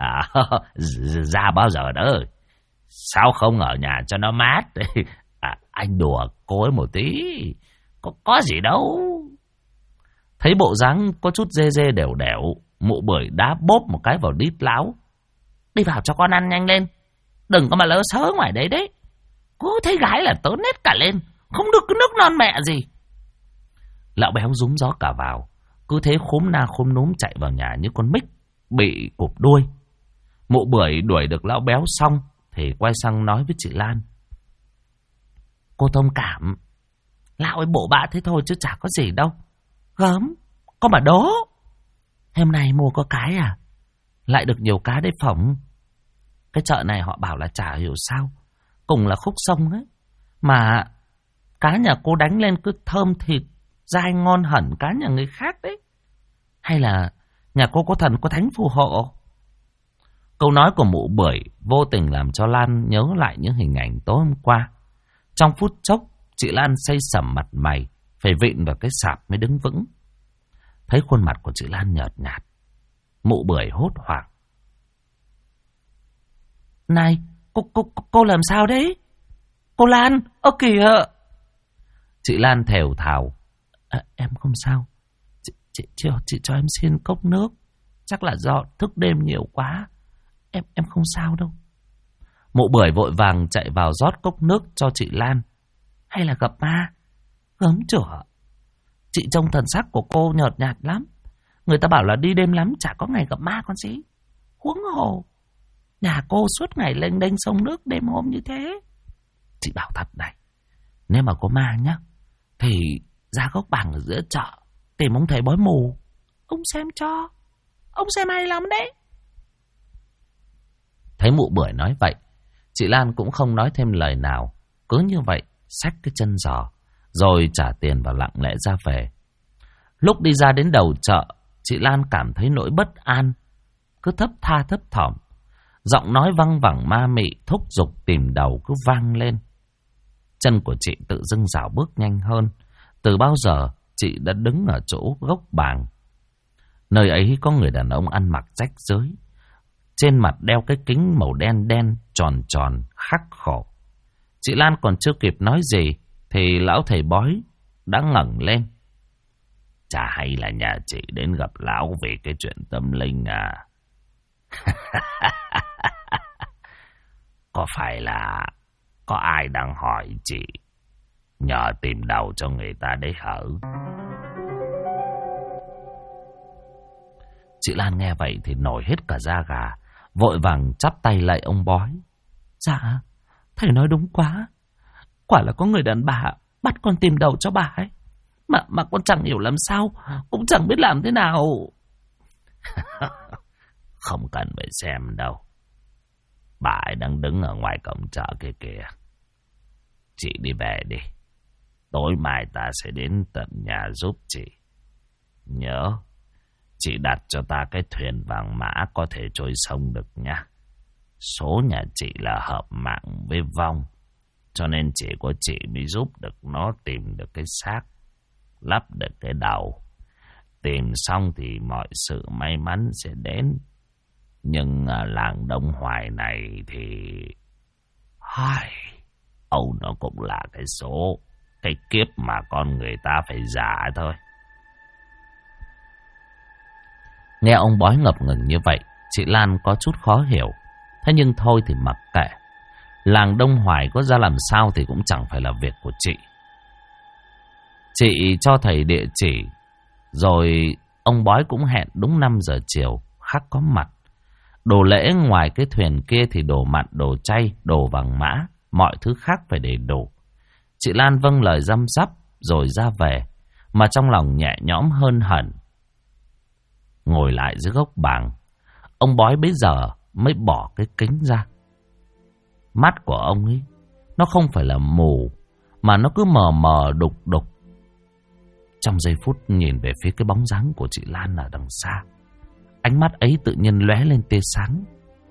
S2: ra bao giờ đó? Sao không ở nhà cho nó mát? Anh đùa cô ấy một tí. Có gì đâu.
S1: Thấy bộ dáng có chút dê dê đều đều, mụ bưởi đá bốp một cái vào đít lão. Đi vào cho con ăn nhanh lên. Đừng có mà lỡ sớ ngoài đấy đấy. Cô thấy gái là tớn hết cả lên. Không được cái nước non mẹ gì. Lão béo rúm gió cả vào. Cứ thế khúm na khúm núm chạy vào nhà như con mích bị cụp đuôi. Mụ bưởi đuổi được lão béo xong thì quay sang nói với chị Lan. Cô thông cảm. Lão ấy bộ bạ thế thôi chứ chả có gì đâu. Gớm, có mà đố. Hôm nay mua có cái à? Lại được nhiều cá đấy phỏng. Cái chợ này họ bảo là chả hiểu sao. Cùng là khúc sông ấy. Mà cá nhà cô đánh lên cứ thơm thịt, dai ngon hẳn cá nhà người khác đấy. Hay là nhà cô có thần có thánh phù hộ? Câu nói của mụ bưởi vô tình làm cho Lan nhớ lại những hình ảnh tối hôm qua. Trong phút chốc, chị Lan xây sẩm mặt mày, phải vịn vào cái sạp mới đứng vững. Thấy khuôn mặt của chị Lan nhợt nhạt, mụ bưởi hốt hoảng. Này, cô làm sao đấy? Cô Lan, ơ kìa! Chị Lan thều thào. Em không sao. Chị cho em xin cốc nước. Chắc là do thức đêm nhiều quá. Em không sao đâu. Mụ bưởi vội vàng chạy vào rót cốc nước cho chị Lan. Hay là gặp ma? Gớm chửa. Chị trông thần sắc của cô nhợt nhạt lắm. Người ta bảo là đi đêm lắm chả có ngày gặp ma con gì. Huống hồ nhà cô suốt ngày lênh đênh sông nước đêm hôm như thế. Chị bảo thật này, nếu mà có ma nhá, thì ra gốc bàng ở giữa chợ tìm ông thầy bói mù. Ông xem cho. Ông xem hay lắm đấy. Thấy mụ bưởi nói vậy, chị Lan cũng không nói thêm lời nào. Cứ như vậy xách cái chân giò, rồi trả tiền và lặng lẽ ra về. Lúc đi ra đến đầu chợ, chị Lan cảm thấy nỗi bất an, cứ thấp tha thấp thỏm. Giọng nói văng vẳng ma mị thúc giục tìm đầu cứ vang lên. Chân của chị tự dưng dạo bước nhanh hơn. Từ bao giờ chị đã đứng ở chỗ gốc bàng. Nơi ấy có người đàn ông ăn mặc rách rưới, trên mặt đeo cái kính màu đen đen tròn tròn khắc khổ. Chị Lan còn chưa kịp nói gì thì lão thầy bói đã ngẩng lên.
S2: Chả hay là nhà chị đến gặp lão về cái chuyện tâm linh à? Có phải là có ai đang hỏi chị nhờ tìm đầu cho người ta đấy hả?
S1: Chị Lan nghe vậy thì nổi hết cả da gà, vội vàng chắp tay lạy ông bói. Dạ, thầy nói đúng quá. Quả là có người đàn bà bắt con tìm đầu cho bà ấy. Mà con chẳng hiểu làm sao, cũng chẳng biết làm thế nào.
S2: Không cần phải xem đâu. Bà ấy đang đứng ở ngoài cổng chợ kia kìa. Chị đi về đi. Tối mai ta sẽ đến tận nhà giúp chị. Nhớ, chị đặt cho ta cái thuyền vàng mã có thể trôi sông được nha. Số nhà chị là hợp mạng với vong, cho nên chỉ có chị mới giúp được nó tìm được cái xác, lắp được cái đầu. Tìm xong thì mọi sự may mắn sẽ đến. Nhưng làng Đông Hoài này thì... Âu nó cũng là cái số, cái kiếp mà con người ta phải giả thôi.
S1: Nghe ông bói ngập ngừng như vậy, chị Lan có chút khó hiểu. Thế nhưng thôi thì mặc kệ. Làng Đông Hoài có ra làm sao thì cũng chẳng phải là việc của chị. Chị cho thầy địa chỉ, rồi ông bói cũng hẹn đúng 5 giờ chiều khắc có mặt. Đồ lễ ngoài cái thuyền kia thì đồ mặn, đồ chay, đồ vàng mã, mọi thứ khác phải đầy đủ. Chị Lan vâng lời răm rắp rồi ra về, mà trong lòng nhẹ nhõm hơn hẳn. Ngồi lại dưới gốc bàng, ông bói bấy giờ mới bỏ cái kính ra. Mắt của ông ấy, nó không phải là mù, mà nó cứ mờ mờ đục đục. Trong giây phút nhìn về phía cái bóng dáng của chị Lan ở đằng xa, ánh mắt ấy tự nhiên lóe lên tia sáng.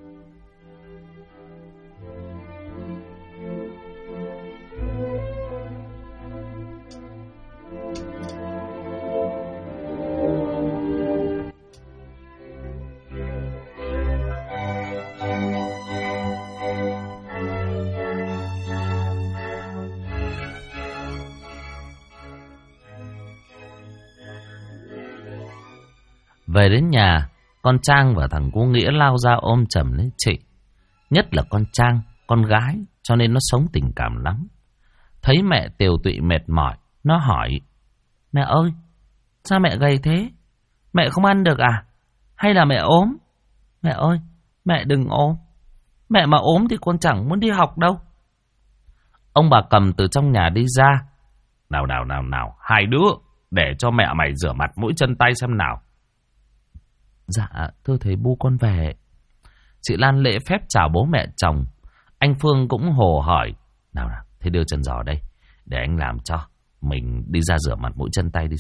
S1: Về đến nhà, con Trang và thằng cô Nghĩa lao ra ôm chầm lấy chị. Nhất là con Trang, con gái, cho nên nó sống tình cảm lắm. Thấy mẹ tiều tụy mệt mỏi, nó hỏi: Mẹ ơi, sao mẹ gầy thế? Mẹ không ăn được à? Hay là mẹ ốm? Mẹ ơi, mẹ đừng ốm. Mẹ mà ốm thì con chẳng muốn đi học đâu. Ông bà Cầm từ trong nhà đi ra.
S2: Nào, hai đứa, để cho mẹ mày rửa mặt mũi chân tay xem nào.
S1: Dạ, thưa thầy Bu con về. Chị Lan lễ phép chào bố mẹ chồng. Anh Phương cũng hồ hỏi: Nào, thế đưa chân giò đây, để anh làm cho. Mình đi ra rửa mặt mũi chân tay đi.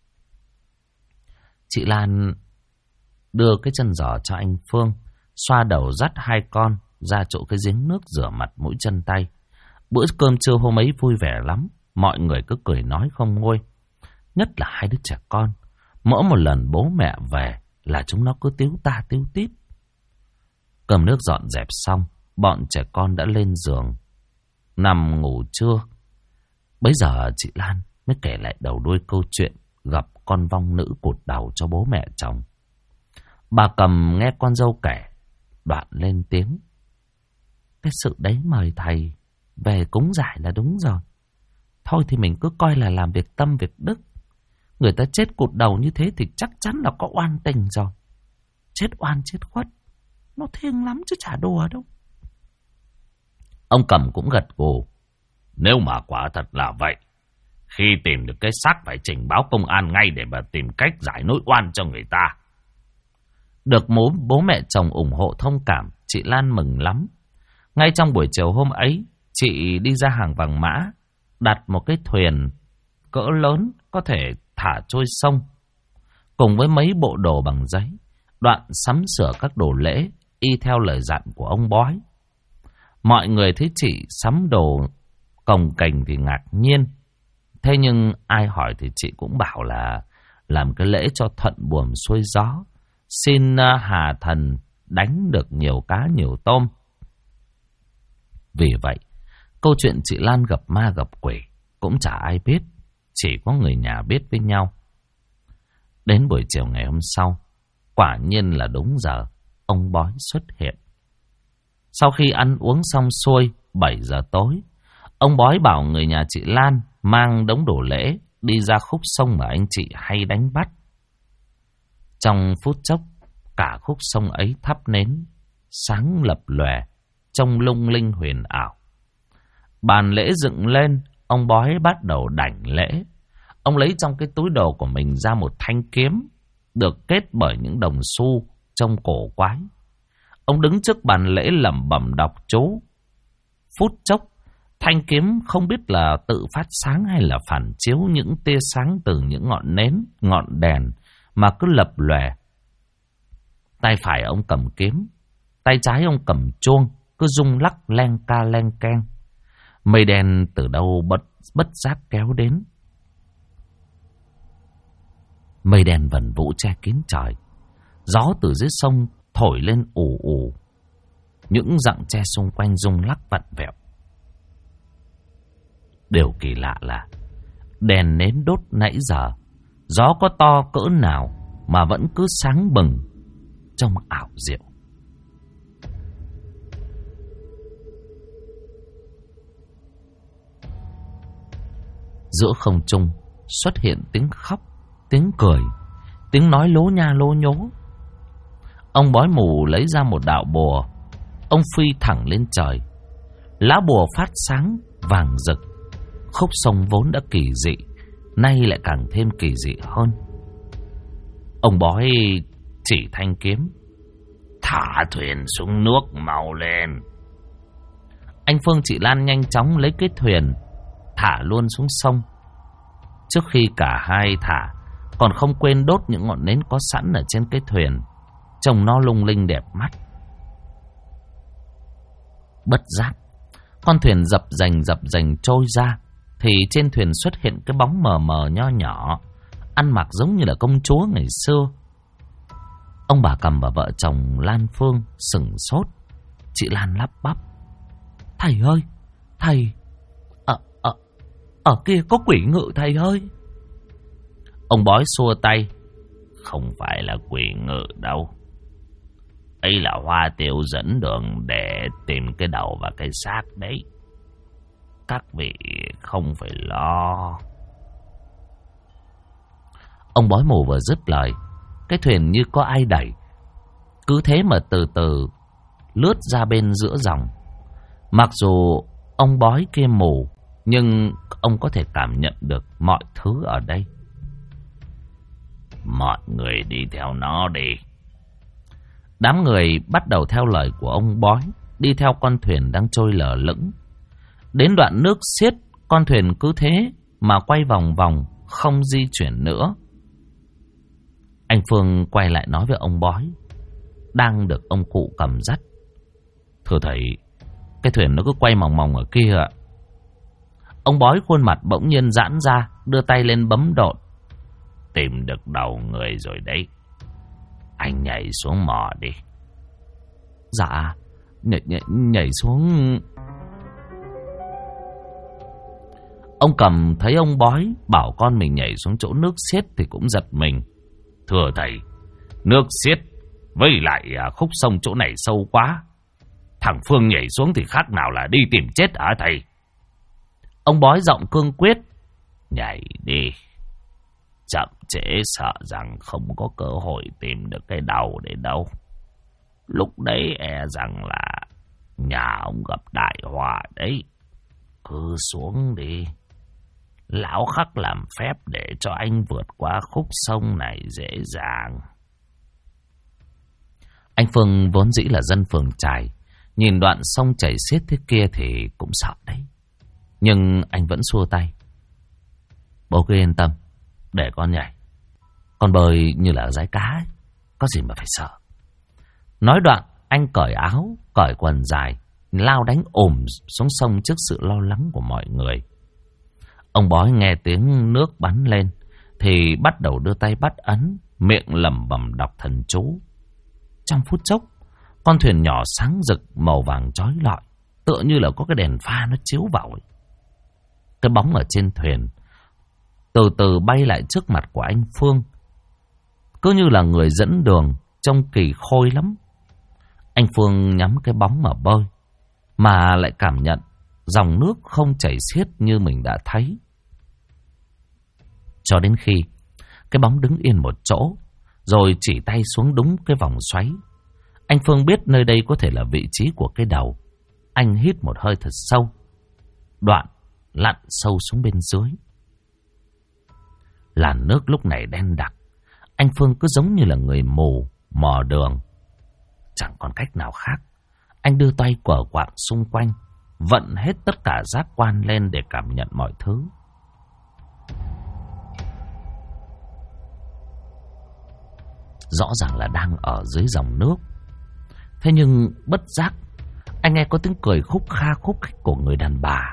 S1: Chị Lan đưa cái chân giò cho anh Phương, xoa đầu dắt hai con ra chỗ cái giếng nước rửa mặt mũi chân tay. Bữa cơm trưa hôm ấy vui vẻ lắm, mọi người cứ cười nói không nguôi. Nhất là hai đứa trẻ con, mỗi một lần bố mẹ về là chúng nó cứ tíu ta tíu tít. Cơm nước dọn dẹp xong, bọn trẻ con đã lên giường nằm ngủ trưa. Bấy giờ chị Lan mới kể lại đầu đuôi câu chuyện gặp con vong nữ cụt đầu cho bố mẹ chồng. Bà Cầm nghe con dâu kể, đoạn lên tiếng: Cái sự đấy mời thầy về cúng giải là đúng rồi. Thôi thì mình cứ coi là làm việc tâm việc đức. Người ta chết cụt đầu như thế thì chắc chắn là có oan tình rồi. Chết oan chết khuất, nó thiêng lắm chứ chả đùa đâu. Ông Cầm cũng gật gù:
S2: Nếu mà quả thật là vậy, khi tìm được cái xác phải trình báo công an ngay để mà tìm cách giải nỗi oan cho người ta.
S1: Được bố mẹ chồng ủng hộ thông cảm, chị Lan mừng lắm. Ngay trong buổi chiều hôm ấy, chị đi ra hàng vàng mã, đặt một cái thuyền cỡ lớn có thể thả trôi sông, cùng với mấy bộ đồ bằng giấy, đoạn sắm sửa các đồ lễ y theo lời dặn của ông bói. Mọi người thấy chị sắm đồ cồng kềnh thì ngạc nhiên. Thế nhưng ai hỏi thì chị cũng bảo là làm cái lễ cho thuận buồm xuôi gió, xin Hà Thần đánh được nhiều cá nhiều tôm. Vì vậy, câu chuyện chị Lan gặp ma gặp quỷ cũng chả ai biết, chỉ có người nhà biết với nhau. Đến buổi chiều ngày hôm sau, quả nhiên là đúng giờ, ông bói xuất hiện. Sau khi ăn uống xong xuôi, 7 giờ tối, ông bói bảo người nhà chị Lan mang đống đồ lễ đi ra khúc sông mà anh chị hay đánh bắt. Trong phút chốc, cả khúc sông ấy thắp nến, sáng lập lòe, trông lung linh huyền ảo. Bàn lễ dựng lên, ông bói bắt đầu đảnh lễ. Ông lấy trong cái túi đồ của mình ra một thanh kiếm, được kết bởi những đồng xu trông cổ quái. Ông đứng trước bàn lễ lẩm bẩm đọc chú. Phút chốc, thanh kiếm không biết là tự phát sáng hay là phản chiếu những tia sáng từ những ngọn nến, ngọn đèn mà cứ lập lòe. Tay phải ông cầm kiếm, tay trái ông cầm chuông, cứ rung lắc len ca len keng. Mây đen từ đâu bất giác kéo đến. Mây đen vần vũ che kín trời. Gió từ dưới sông thổi lên ù ù. Những rặng tre xung quanh rung lắc vặn vẹo. Điều kỳ lạ là đèn nến đốt nãy giờ, gió có to cỡ nào mà vẫn cứ sáng bừng, trông ảo diệu. Giữa không trung xuất hiện tiếng khóc, tiếng cười, tiếng nói lố nha lố nhố. Ông bói mù lấy ra một đạo bùa. Ông phi thẳng lên trời. Lá bùa phát sáng vàng rực. Khúc sông vốn đã kỳ dị, nay lại càng thêm kỳ dị hơn. Ông bói chỉ thanh kiếm.
S2: Thả thuyền xuống nước mau lên.
S1: Anh Phương chị Lan nhanh chóng lấy cái thuyền thả luôn xuống sông. Trước khi cả hai thả, còn không quên đốt những ngọn nến có sẵn ở trên cái thuyền, trông nó lung linh đẹp mắt. Bất giác, con thuyền dập dành trôi ra, thì trên thuyền xuất hiện cái bóng mờ mờ nho nhỏ, ăn mặc giống như là công chúa ngày xưa. Ông bà Cầm và vợ chồng Lan Phương sửng sốt. Chị Lan lắp bắp: "Thầy ơi, thầy, ở kia có quỷ ngự thầy ơi." Ông bói xua tay:
S2: "Không phải là quỷ ngự đâu. Ấy là Hoa Tiêu dẫn đường để tìm cái đầu và cái xác đấy. Các vị không phải lo."
S1: Ông bói mù vừa dứt lời, cái thuyền như có ai đẩy, cứ thế mà từ từ lướt ra bên giữa dòng. Mặc dù ông bói kia mù, nhưng ông có thể cảm nhận được mọi thứ ở đây.
S2: "Mọi người đi theo nó đi."
S1: Đám người bắt đầu theo lời của ông bói, đi theo con thuyền đang trôi lờ lững. Đến đoạn nước xiết, con thuyền cứ thế mà quay vòng vòng, không di chuyển nữa. Anh Phương quay lại nói với ông bói, đang được ông cụ Cầm dắt: "Thưa thầy, cái thuyền nó cứ quay mòng mòng ở kia ạ." Ông bói khuôn mặt bỗng nhiên giãn ra, đưa tay lên bấm độn.
S2: "Tìm được đầu người rồi đấy. Anh nhảy xuống mò đi."
S1: "Dạ, nhảy xuống." Ông Cầm thấy ông bói bảo con mình nhảy xuống chỗ nước xiết thì cũng giật mình.
S2: "Thưa thầy, nước xiết với lại khúc sông chỗ này sâu quá. Thằng Phương nhảy xuống thì khác nào là đi tìm chết hả thầy?"
S1: Ông bói giọng cương quyết:
S2: "Nhảy đi. Chậm trễ sợ rằng không có cơ hội tìm được cái đầu để đâu. Lúc đấy e rằng là nhà ông gặp đại họa đấy. Cứ xuống đi. Lão Khắc làm phép để cho anh vượt qua khúc sông này dễ dàng."
S1: Anh Phương vốn dĩ là dân phường Chài, nhìn đoạn sông chảy xiết thế kia thì cũng sợ đấy. Nhưng anh vẫn xua tay: "Bố cứ yên tâm, để con nhảy. Con bơi như là dái cá ấy, có gì mà phải sợ." Nói đoạn, anh cởi áo, cởi quần dài, lao đánh ồm xuống sông trước sự lo lắng của mọi người. Ông bói nghe tiếng nước bắn lên thì bắt đầu đưa tay bắt ấn, miệng lẩm bẩm đọc thần chú. Trong phút chốc, con thuyền nhỏ sáng rực màu vàng chói lọi, tựa như là có cái đèn pha nó chiếu vào ấy. Cái bóng ở trên thuyền từ từ bay lại trước mặt của anh Phương, cứ như là người dẫn đường, trông kỳ khôi lắm. Anh Phương nhắm cái bóng mà bơi, mà lại cảm nhận dòng nước không chảy xiết như mình đã thấy. Cho đến khi cái bóng đứng yên một chỗ, rồi chỉ tay xuống đúng cái vòng xoáy. Anh Phương biết nơi đây có thể là vị trí của cái đầu. Anh hít một hơi thật sâu, đoạn lặn sâu xuống bên dưới. Làn nước lúc này đen đặc. Anh Phương cứ giống như là người mù mò đường. Chẳng còn cách nào khác, anh đưa tay quờ quạng xung quanh, vận hết tất cả giác quan lên để cảm nhận mọi thứ. Rõ ràng là đang ở dưới dòng nước. Thế nhưng bất giác, anh nghe có tiếng cười khúc kha khúc khích của người đàn bà.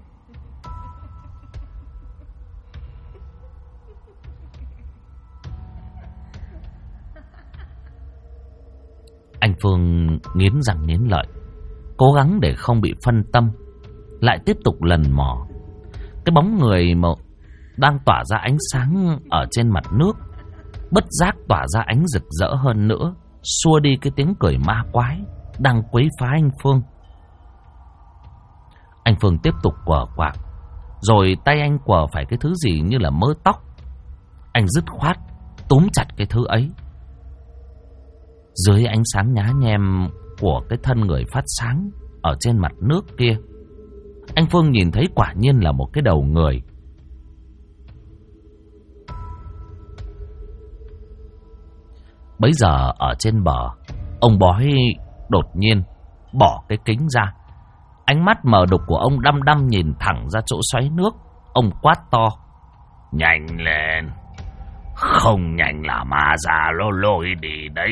S1: Anh Phương nghiến răng nghiến lợi, cố gắng để không bị phân tâm, lại tiếp tục lần mò. Cái bóng người mà đang tỏa ra ánh sáng ở trên mặt nước bất giác tỏa ra ánh rực rỡ hơn nữa, xua đi cái tiếng cười ma quái đang quấy phá anh Phương. Anh Phương tiếp tục quờ quạng, rồi tay anh quờ phải cái thứ gì như là mớ tóc. Anh dứt khoát túm chặt cái thứ ấy. Dưới ánh sáng nhá nhem của cái thân người phát sáng ở trên mặt nước kia, anh Phương nhìn thấy quả nhiên là một cái đầu người. Bấy giờ ở trên bờ, ông bói đột nhiên bỏ cái kính ra. Ánh mắt mờ đục của ông đăm đăm nhìn thẳng ra chỗ xoáy nước. Ông quát to:
S2: Nhanh lên, không nhanh là ma già lô lôi đi đấy.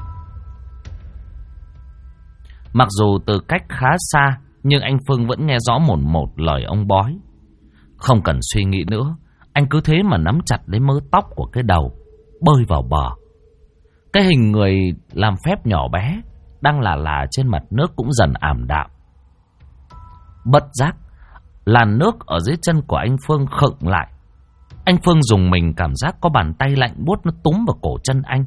S1: Mặc dù từ cách khá xa, nhưng anh Phương vẫn nghe rõ mồn một lời ông bói. Không cần suy nghĩ nữa, anh cứ thế mà nắm chặt lấy mớ tóc của cái đầu, bơi vào bờ. Cái hình người làm phép nhỏ bé đang là trên mặt nước cũng dần ảm đạm. Bất giác, làn nước ở dưới chân của anh Phương khựng lại. Anh Phương dùng mình cảm giác có bàn tay lạnh buốt nó túm vào cổ chân anh.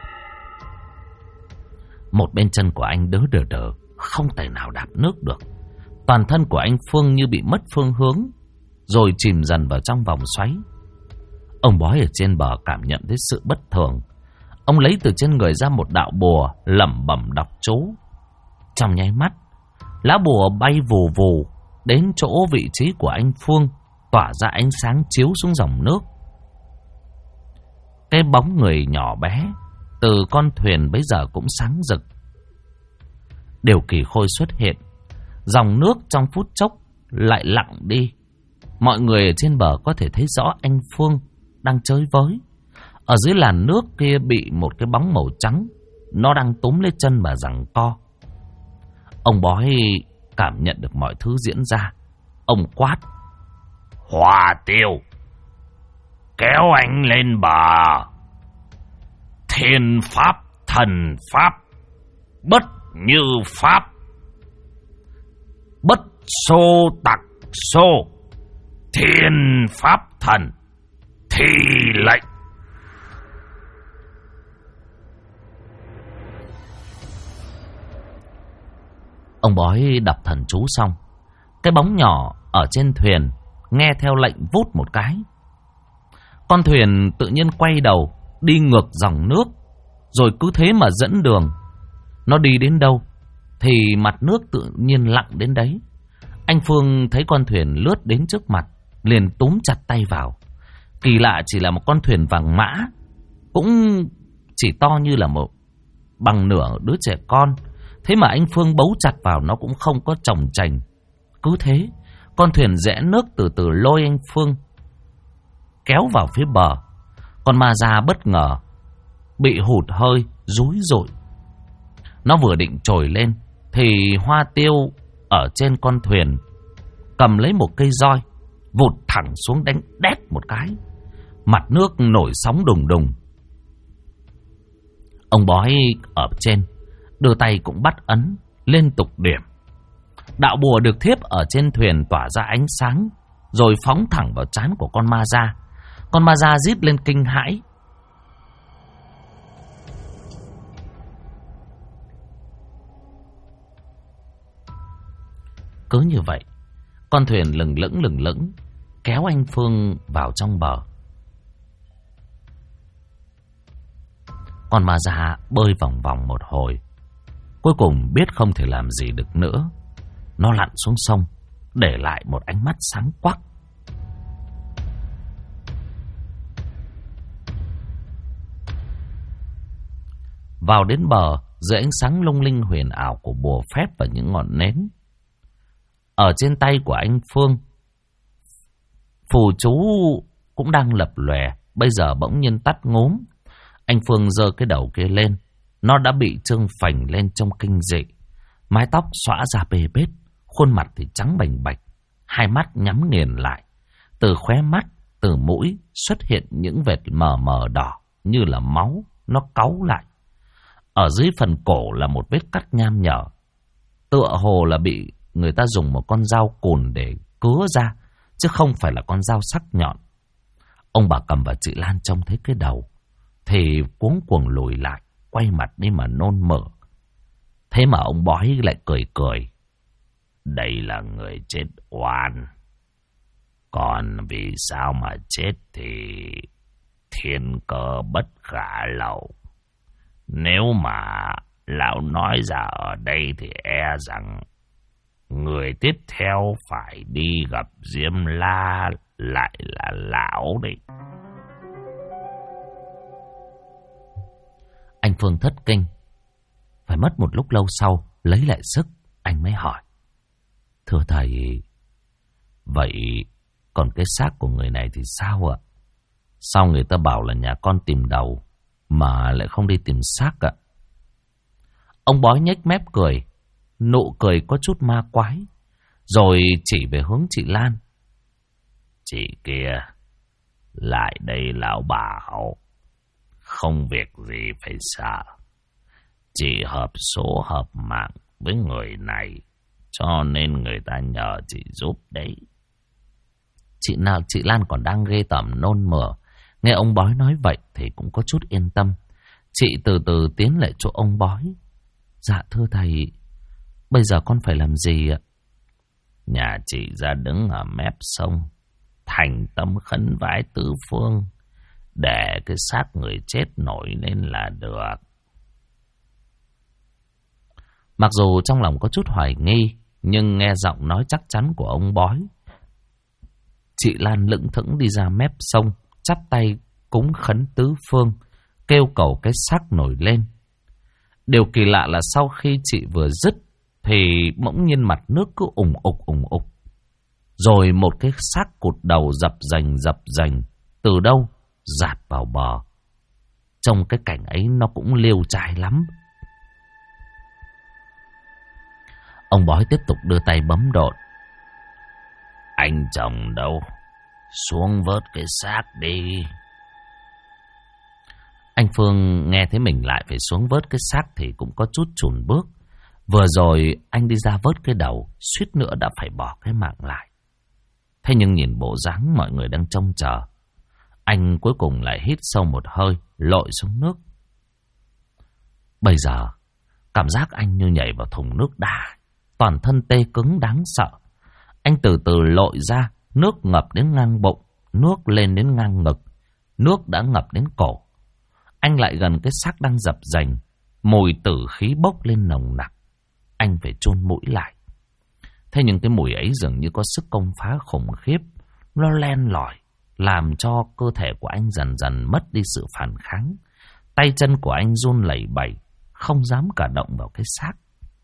S1: Một bên chân của anh đỡ đờ, không thể nào đạp nước được. Toàn thân của anh Phương như bị mất phương hướng, rồi chìm dần vào trong vòng xoáy. Ông bói ở trên bờ cảm nhận thấy sự bất thường. Ông lấy từ trên người ra một đạo bùa, lẩm bẩm đọc chú. Trong nháy mắt, lá bùa bay vù vù đến chỗ vị trí của anh Phương, tỏa ra ánh sáng chiếu xuống dòng nước. Cái bóng người nhỏ bé từ con thuyền bấy giờ cũng sáng rực. Điều kỳ khôi xuất hiện. Dòng nước trong phút chốc lại lặng đi. Mọi người ở trên bờ có thể thấy rõ anh Phương đang chơi với. Ở dưới làn nước kia bị một cái bóng màu trắng, nó đang túm lấy chân mà giằng co. Ông bói cảm nhận được mọi thứ diễn ra. Ông quát:
S2: Hoa Tiêu, kéo anh lên bờ. Thiên pháp thần pháp, bất như pháp. Bất xô tặc xô, thiên pháp thần, thi lệnh.
S1: Ông bói đọc thần chú xong, cái bóng nhỏ ở trên thuyền nghe theo lệnh vút một cái. Con thuyền tự nhiên quay đầu đi ngược dòng nước, rồi cứ thế mà dẫn đường. Nó đi đến đâu thì mặt nước tự nhiên lặng đến đấy. Anh Phương thấy con thuyền lướt đến trước mặt, liền túm chặt tay vào. Kỳ lạ chỉ là một con thuyền vàng mã, cũng chỉ to như là một bằng nửa đứa trẻ con. Thế mà anh Phương bấu chặt vào nó cũng không có chồng chành. Cứ thế, con thuyền rẽ nước từ từ lôi anh Phương kéo vào phía bờ. Con ma da bất ngờ bị hụt hơi, rúi rụi. Nó vừa định trồi lên thì Hoa Tiêu ở trên con thuyền cầm lấy một cây roi, vụt thẳng xuống đánh đét một cái. Mặt nước nổi sóng đùng đùng. Ông bói ở trên đưa tay cũng bắt ấn, liên tục điểm. Đạo bùa được thiếp ở trên thuyền tỏa ra ánh sáng, rồi phóng thẳng vào trán của con ma da. Con ma da rít lên kinh hãi. Cứ như vậy, con thuyền lừng lững kéo anh Phương vào trong bờ. Con ma da bơi vòng vòng một hồi, cuối cùng biết không thể làm gì được nữa. Nó lặn xuống sông, để lại một ánh mắt sáng quắc. Vào đến bờ, dưới ánh sáng lung linh huyền ảo của bùa phép và những ngọn nến. Ở trên tay của anh Phương, phù chú cũng đang lập lòe, bây giờ bỗng nhiên tắt ngốm. Anh Phương giơ cái đầu kia lên, nó đã bị trương phành lên trong kinh dị. Mái tóc xõa ra bê bết, khuôn mặt thì trắng bềnh bạch, hai mắt nhắm nghiền lại. Từ khóe mắt, từ mũi xuất hiện những vệt mờ mờ đỏ như là máu, nó cáu lại. Ở dưới phần cổ là một vết cắt nham nhở, tựa hồ là bị người ta dùng một con dao cùn để cứa ra, chứ không phải là con dao sắc nhọn. Ông bà Cầm và chị Lan trông thấy cái đầu thì cuống cuồng lùi lại, quay mặt đi mà nôn mửa. Thế mà ông bói lại cười cười. Đây là người chết oan. Còn vì sao mà chết thì thiên cơ bất khả lậu.
S2: Nếu mà lão nói ra ở đây thì e rằng người tiếp theo phải đi gặp Diêm La lại là lão đấy.
S1: Anh Phương thất kinh. Phải mất một lúc lâu sau, lấy lại sức, anh mới hỏi. Thưa thầy, vậy còn cái xác của người này thì sao ạ? Sao người ta bảo là nhà con tìm đầu mà lại không đi tìm xác ạ? Ông bói nhếch mép cười, nụ cười có chút ma quái, rồi chỉ về hướng chị Lan.
S2: Chị kia, lại đây lão bà hậu. Không việc gì phải sợ. Chị hợp số hợp mạng với người này, cho nên người ta nhờ chị giúp đấy.
S1: Chị Lan còn đang ghê tởm nôn mửa. Nghe ông bói nói vậy thì cũng có chút yên tâm. Chị từ từ tiến lại chỗ ông bói. Dạ thưa thầy, bây giờ con phải làm gì ạ?
S2: Nhà chị ra đứng ở mép sông, thành tâm khấn vái tứ phương, để cái xác người chết nổi lên là được.
S1: Mặc dù trong lòng có chút hoài nghi, nhưng nghe giọng nói chắc chắn của ông bói, chị Lan lững thững đi ra mép sông, chắp tay cúng khấn tứ phương, kêu cầu cái xác nổi lên. Điều kỳ lạ là sau khi chị vừa dứt thì bỗng nhiên mặt nước cứ ùng ục. Rồi một cái xác cụt đầu dập dành từ đâu dạt vào bờ. Trong cái cảnh ấy nó cũng liêu trai lắm. Ông bói tiếp tục đưa tay bấm đột.
S2: Anh chồng đâu? Xuống vớt cái xác đi.
S1: Anh Phương nghe thấy mình lại phải xuống vớt cái xác thì cũng có chút chùn bước. Vừa rồi anh đi ra vớt cái đầu, suýt nữa đã phải bỏ cái mạng lại. Thế nhưng nhìn bộ dáng mọi người đang trông chờ, anh cuối cùng lại hít sâu một hơi, lội xuống nước. Bây giờ, cảm giác anh như nhảy vào thùng nước đá, toàn thân tê cứng đáng sợ. Anh từ từ lội ra, nước ngập đến ngang bụng, nước lên đến ngang ngực, nước đã ngập đến cổ. Anh lại gần cái xác đang dập dành, mùi tử khí bốc lên nồng nặc. Anh phải chôn mũi lại. Thế nhưng cái mùi ấy dường như có sức công phá khủng khiếp, nó len lỏi, làm cho cơ thể của anh dần dần mất đi sự phản kháng. Tay chân của anh run lẩy bẩy, không dám cả động vào cái xác.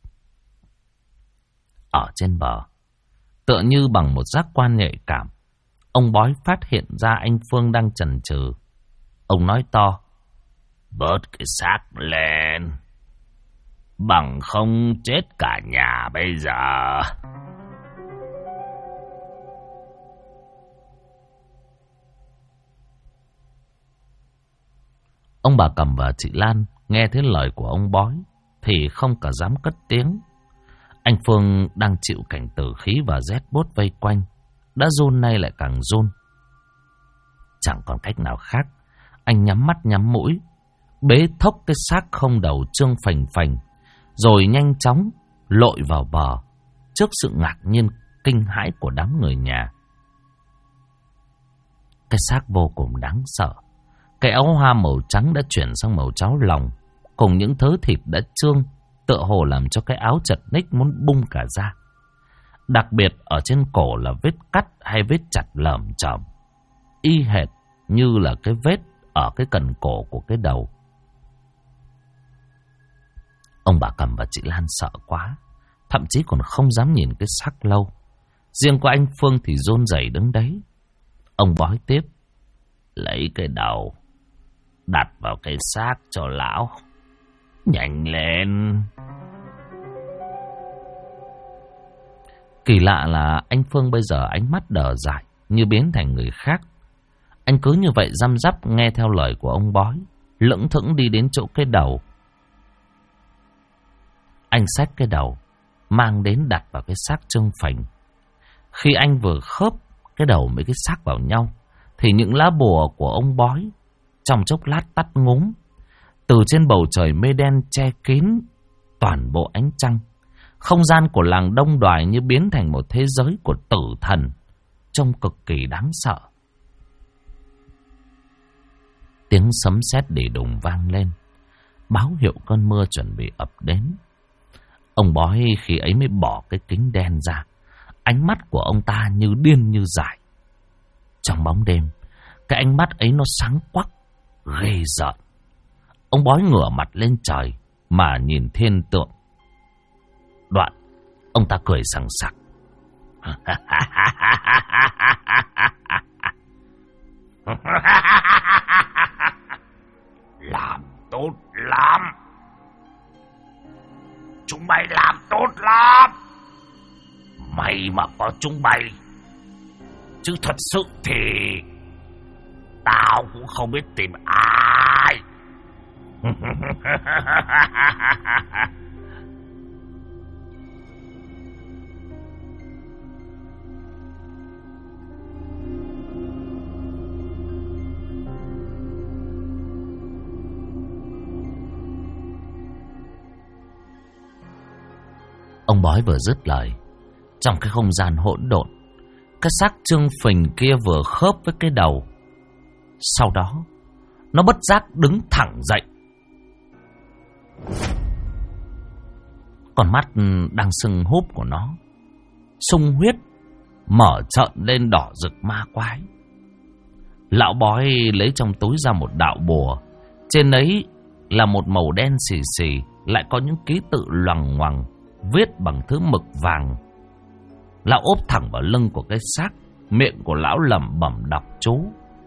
S1: Ở trên bờ, tựa như bằng một giác quan nhạy cảm, ông bói phát hiện ra anh Phương đang chần chừ. Ông nói to:
S2: Bớt cái xác lên, bằng không chết cả nhà bây giờ.
S1: Ông bà Cầm và chị Lan nghe thấy lời của ông bói thì không cả dám cất tiếng. Anh Phương đang chịu cảnh tử khí và rét buốt vây quanh, đã run nay lại càng run. Chẳng còn cách nào khác, anh nhắm mắt nhắm mũi, bế thốc cái xác không đầu trương phành phành, rồi nhanh chóng lội vào bờ trước sự ngạc nhiên kinh hãi của đám người nhà. Cái xác vô cùng đáng sợ. Cái áo hoa màu trắng đã chuyển sang màu cháo lòng, cùng những thớ thịt đã trương, tựa hồ làm cho cái áo chật ních muốn bung cả ra. Đặc biệt ở trên cổ là vết cắt hay vết chặt lởm chởm, y hệt như là cái vết ở cái cần cổ của cái đầu. Ông bà Cầm và chị Lan sợ quá, thậm chí còn không dám nhìn cái xác lâu. Riêng của anh Phương thì run rẩy đứng đấy. Ông bói tiếp: Lấy cái đầu đặt vào cái xác cho lão, nhanh lên. Kỳ lạ là anh Phương bây giờ ánh mắt đờ dại, như biến thành người khác. Anh cứ như vậy răm rắp nghe theo lời của ông bói, lững thững đi đến chỗ cái đầu. Anh xách cái đầu, mang đến đặt vào cái xác trương phành. Khi anh vừa khớp cái đầu với cái xác vào nhau, thì những lá bùa của ông bói trong chốc lát tắt ngúm. Từ trên bầu trời mây đen che kín toàn bộ ánh trăng. Không gian của làng Đông Đoài như biến thành một thế giới của tử thần, trông cực kỳ đáng sợ. Tiếng sấm sét đì đùng vang lên. báo hiệu cơn mưa chuẩn bị ập đến. Ông bói khi ấy mới bỏ cái kính đen ra. Ánh mắt của ông ta như điên như dại. Trong bóng đêm, cái ánh mắt ấy nó sáng quắc, ghê rợn. Ông bói ngửa mặt lên trời mà nhìn thiên tượng. Đoạn, ông ta cười sằng sặc.
S2: Làm tốt lắm. Chúng mày làm tốt lắm. May mà có chúng mày. Chứ thật sự thì tao cũng không biết tìm ai.
S1: Ông bói vừa dứt lời, trong cái không gian hỗn độn, cái xác trương phình kia vừa khớp với cái đầu. Sau đó, nó bất giác đứng thẳng dậy. Con mắt đang sưng húp của nó, sung huyết, mở trợn lên đỏ rực ma quái. Lão bói lấy trong túi ra một đạo bùa. Trên ấy là một màu đen xì xì, lại có những ký tự loằng ngoằng, viết bằng thứ mực vàng. Lão ốp thẳng vào lưng của cái xác, miệng của lão lẩm bẩm đọc chú.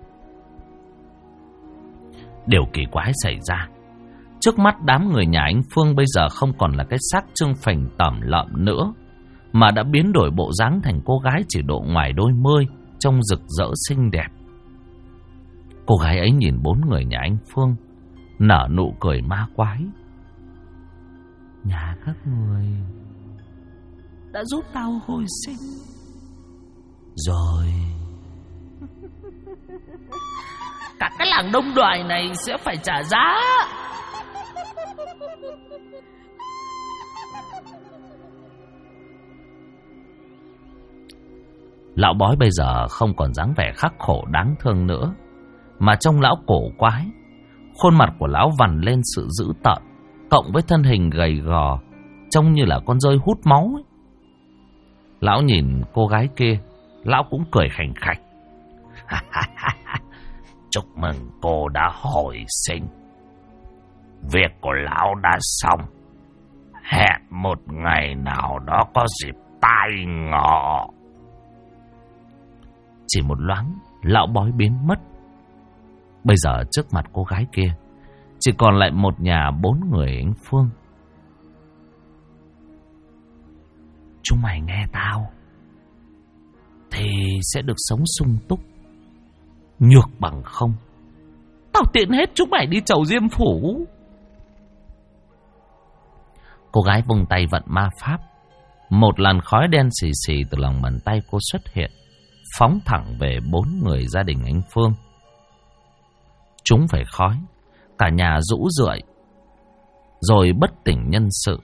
S1: Điều kỳ quái xảy ra. Trước mắt đám người nhà anh Phương bây giờ không còn là cái xác trương phình tẩm lợm nữa, mà đã biến đổi bộ dáng thành cô gái chỉ độ ngoài đôi mươi, trông rực rỡ xinh đẹp. Cô gái ấy nhìn bốn người nhà anh Phương, nở nụ cười ma quái. Nhà các người đã giúp tao hồi sinh rồi. Cả cái làng Đông Đoài này sẽ phải trả giá. Lão bói bây giờ không còn dáng vẻ khắc khổ đáng thương nữa, mà trông lão cổ quái. Khuôn mặt của lão vằn lên sự dữ tợn, cộng với thân hình gầy gò, trông như là con dơi hút máu ấy. Lão nhìn cô gái kia, lão cũng cười khành khạch.
S2: Chúc mừng cô đã hồi sinh. Việc của lão đã xong. Hẹn một ngày nào đó có dịp tai ngọ.
S1: Chỉ một loáng, lão bói biến mất. Bây giờ trước mặt cô gái kia chỉ còn lại một nhà bốn người anh Phương. Chúng mày nghe tao thì sẽ được sống sung túc. Nhược bằng không, tao tiện hết chúng mày đi chầu Diêm Phủ. Cô gái vung tay vận ma pháp. Một làn khói đen xì xì từ lòng bàn tay cô xuất hiện, phóng thẳng về bốn người gia đình anh Phương. Chúng phải khói, cả nhà rũ rượi, rồi bất tỉnh nhân sự.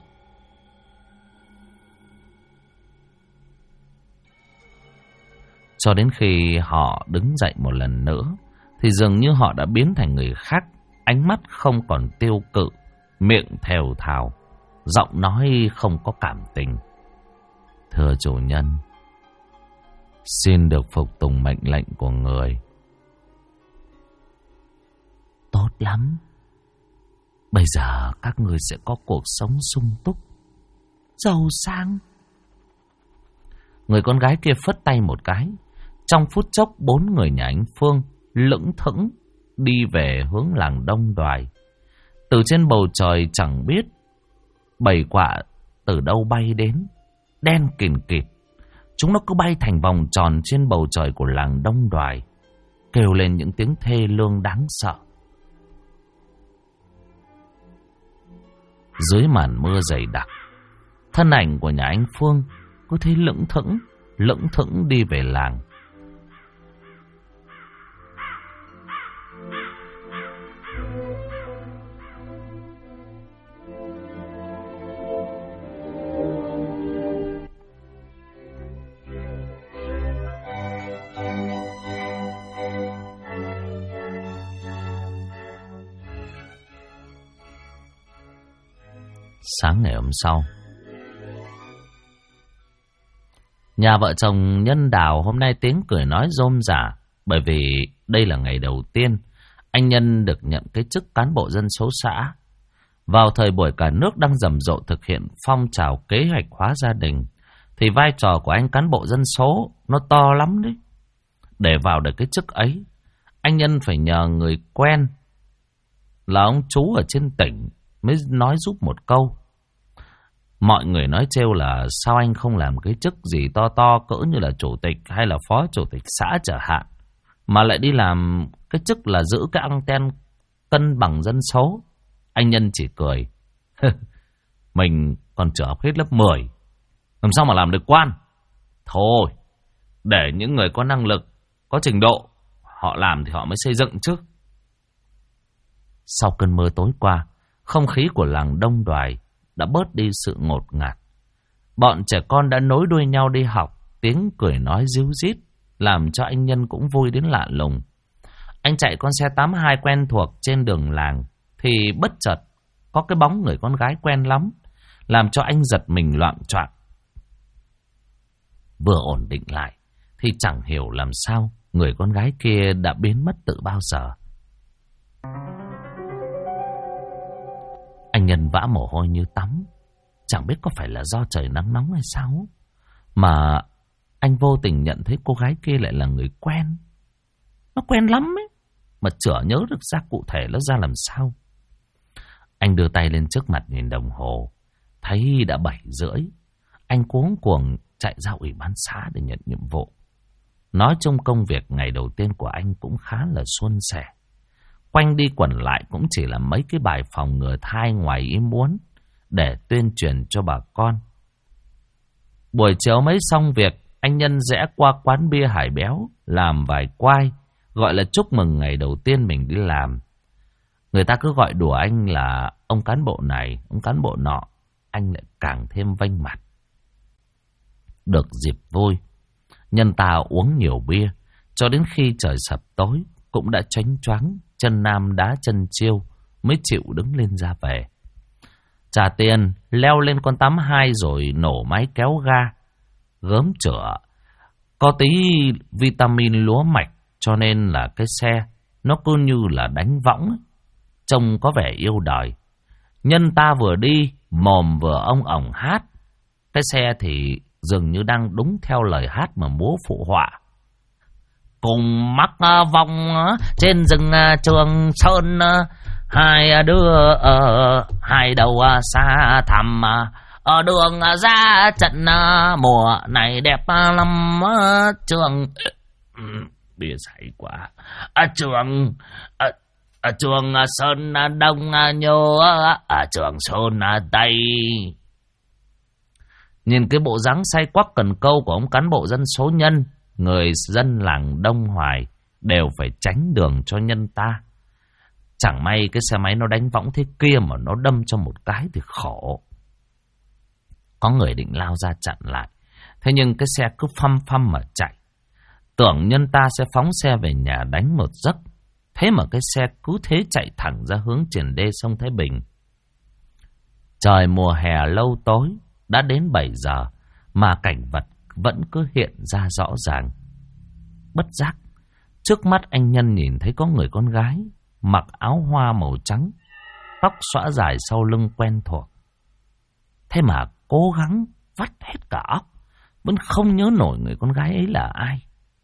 S1: Cho đến khi họ đứng dậy một lần nữa, thì dường như họ đã biến thành người khác. Ánh mắt không còn tiêu cự, miệng thều thào, giọng nói không có cảm tình. Thưa chủ nhân, xin được phục tùng mệnh lệnh của người. Tốt lắm. Bây giờ các người sẽ có cuộc sống sung túc, giàu sang. Người con gái kia phất tay một cái. Trong phút chốc, bốn người nhà anh Phương lững thững đi về hướng làng Đông Đoài. Từ trên bầu trời chẳng biết bầy quạ từ đâu bay đến, đen kìn kịt. Chúng nó cứ bay thành vòng tròn trên bầu trời của làng Đông Đoài, kêu lên những tiếng thê lương đáng sợ. Dưới màn mưa dày đặc, thân ảnh của nhà anh Phương cứ thế lững thững đi về làng. Sáng ngày hôm sau, nhà vợ chồng Nhân Đào hôm nay tiếng cười nói rôm rả, bởi vì đây là ngày đầu tiên anh Nhân được nhận cái chức cán bộ dân số xã. Vào thời buổi cả nước đang rầm rộ thực hiện phong trào kế hoạch hóa gia đình, thì vai trò của anh cán bộ dân số nó to lắm đấy. Để vào được cái chức ấy, anh Nhân phải nhờ người quen là ông chú ở trên tỉnh mới nói giúp một câu. Mọi người nói trêu là sao anh không làm cái chức gì to to cỡ như là chủ tịch hay là phó chủ tịch xã chẳng hạn, mà lại đi làm cái chức là giữ cái anten cân bằng dân số. Anh Nhân chỉ cười. Mình còn chưa học hết lớp 10, làm sao mà làm được quan? Thôi, để những người có năng lực, có trình độ, họ làm thì họ mới xây dựng chứ. Sau cơn mưa tối qua, không khí của làng Đông Đoài đã bớt đi sự ngột ngạt. Bọn trẻ con đã nối đuôi nhau đi học, tiếng cười nói ríu rít, làm cho anh Nhân cũng vui đến lạ lùng. Anh chạy con xe 82 quen thuộc trên đường làng, thì bất chợt có cái bóng người con gái quen lắm, làm cho anh giật mình loạng choạng. Vừa ổn định lại, thì chẳng hiểu làm sao người con gái kia đã biến mất từ bao giờ. Anh Nhân vã mồ hôi như tắm, chẳng biết có phải là do trời nắng nóng hay sao, mà anh vô tình nhận thấy cô gái kia lại là người quen. Nó quen lắm ấy, mà chả nhớ được ra cụ thể nó ra làm sao. Anh đưa tay lên trước mặt nhìn đồng hồ, thấy đã 7:30. Anh cuống cuồng chạy ra ủy ban xã để nhận nhiệm vụ. Nói chung công việc ngày đầu tiên của anh cũng khá là suôn sẻ. Quanh đi quẩn lại cũng chỉ là mấy cái bài phòng ngừa thai ngoài ý muốn để tuyên truyền cho bà con. Buổi chiều mới xong việc, anh Nhân rẽ qua quán bia Hải Béo làm vài quai, gọi là chúc mừng ngày đầu tiên mình đi làm. Người ta cứ gọi đùa anh là ông cán bộ này, ông cán bộ nọ, anh lại càng thêm vênh mặt. Được dịp vui, Nhân ta uống nhiều bia, cho đến khi trời sập tối cũng đã choáng choáng, chân nam đá chân chiêu mới chịu đứng lên ra về. Trả tiền, leo lên con 82 rồi nổ máy kéo ga. Gớm chữa, có tí vitamin lúa mạch, cho nên là cái xe nó cứ như là đánh võng, trông có vẻ yêu đời. Nhân ta vừa đi, mồm vừa ông ổng hát. Cái xe thì dường như đang đúng theo lời hát mà múa phụ họa. Cùng mắc vòng trên rừng Trường Sơn, hai đứa hai đầu xa thẳm, ở đường ra trận mùa này đẹp lắm. Trường bia say quá. Trường Sơn Đông nhô, Trường Sơn Tây. Nhìn cái bộ dáng say quắc cần câu của ông cán bộ dân số Nhân, người dân làng Đông Hoài đều phải tránh đường cho Nhân ta. Chẳng may cái xe máy nó đánh võng thế kia mà nó đâm cho một cái thì khổ. Có người định lao ra chặn lại, thế nhưng cái xe cứ phăm phăm mà chạy. Tưởng Nhân ta sẽ phóng xe về nhà đánh một giấc, thế mà cái xe cứ thế chạy thẳng ra hướng triển đê sông Thái Bình. Trời mùa hè lâu tối, đã đến 7 giờ mà cảnh vật vẫn cứ hiện ra rõ ràng. Bất giác, trước mắt anh Nhân nhìn thấy có người con gái mặc áo hoa màu trắng, tóc xõa dài sau lưng quen thuộc. Thế mà cố gắng vắt hết cả óc, vẫn không nhớ nổi người con gái ấy là ai.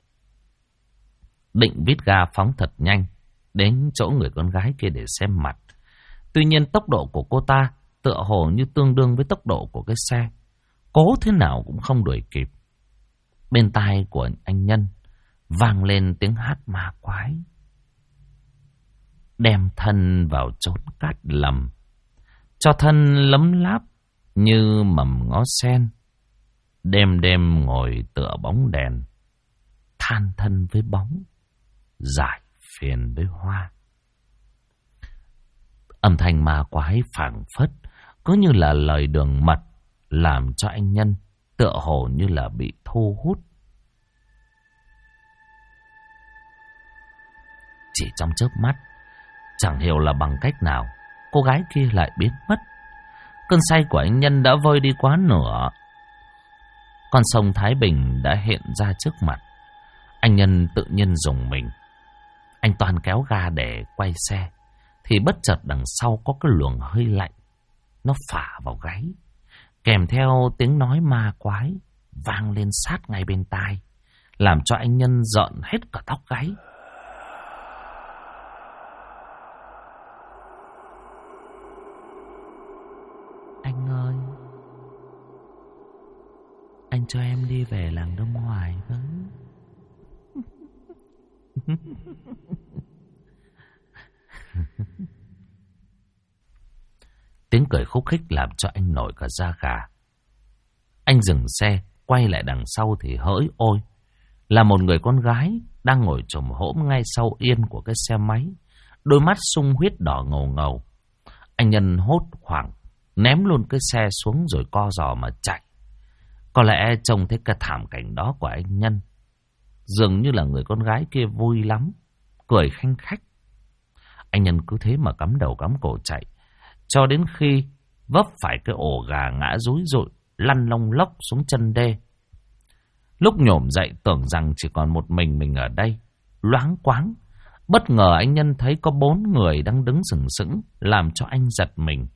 S1: Định vít ga phóng thật nhanh đến chỗ người con gái kia để xem mặt. Tuy nhiên tốc độ của cô ta tựa hồ như tương đương với tốc độ của cái xe, cố thế nào cũng không đuổi kịp. Bên tai của anh Nhân vang lên tiếng hát ma quái. Đem thân vào chốn cát lầm, cho thân lấm láp như mầm ngó sen. Đêm đêm ngồi tựa bóng đèn, than thân với bóng, giải phiền với hoa. Âm thanh ma quái phảng phất, cứ như là lời đường mật, làm cho anh Nhân tựa hồ như là bị thu hút. Chỉ trong chớp mắt, chẳng hiểu là bằng cách nào, cô gái kia lại biến mất. Cơn say của anh Nhân đã vơi đi quá nửa. Con sông Thái Bình đã hiện ra trước mặt. Anh Nhân tự nhiên rùng mình. Anh toàn kéo ga để quay xe, thì bất chợt đằng sau có cái luồng hơi lạnh. Nó phả vào gáy, kèm theo tiếng nói ma quái vang lên sát ngay bên tai, làm cho anh Nhân rợn hết cả tóc gáy. Anh ơi, anh cho em đi về làng Đông Hoài với. Tiếng cười khúc khích làm cho anh nổi cả da gà. Anh dừng xe, quay lại đằng sau thì hỡi ôi, là một người con gái đang ngồi chồm hổm ngay sau yên của cái xe máy, đôi mắt sung huyết đỏ ngầu ngầu. Anh Nhân hốt hoảng ném luôn cái xe xuống rồi co giò mà chạy. Có lẽ trông thấy cái thảm cảnh đó của anh Nhân, dường như là người con gái kia vui lắm, cười khanh khách. Anh Nhân cứ thế mà cắm đầu cắm cổ chạy, cho đến khi vấp phải cái ổ gà ngã rúi rụi, lăn lông lốc xuống chân đê. Lúc nhổm dậy tưởng rằng chỉ còn một mình ở đây, loáng quáng. Bất ngờ anh Nhân thấy có 4 người đang đứng sừng sững, làm cho anh giật mình.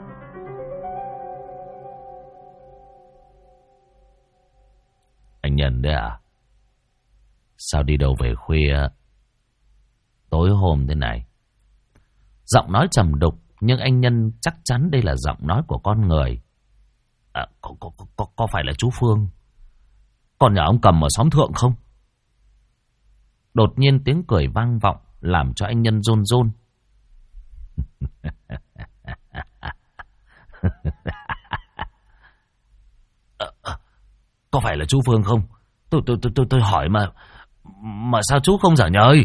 S1: Anh Nhân đấy à? Sao đi đâu về khuya tối hôm thế này? Giọng nói trầm đục, nhưng anh Nhân chắc chắn đây là giọng nói của con người. Có phải là chú Phương, con nhà ông Cầm ở xóm thượng không? Đột nhiên tiếng cười vang vọng, làm cho anh Nhân run run. Có phải là chú Phương không? Tôi hỏi mà sao chú không giả nhời?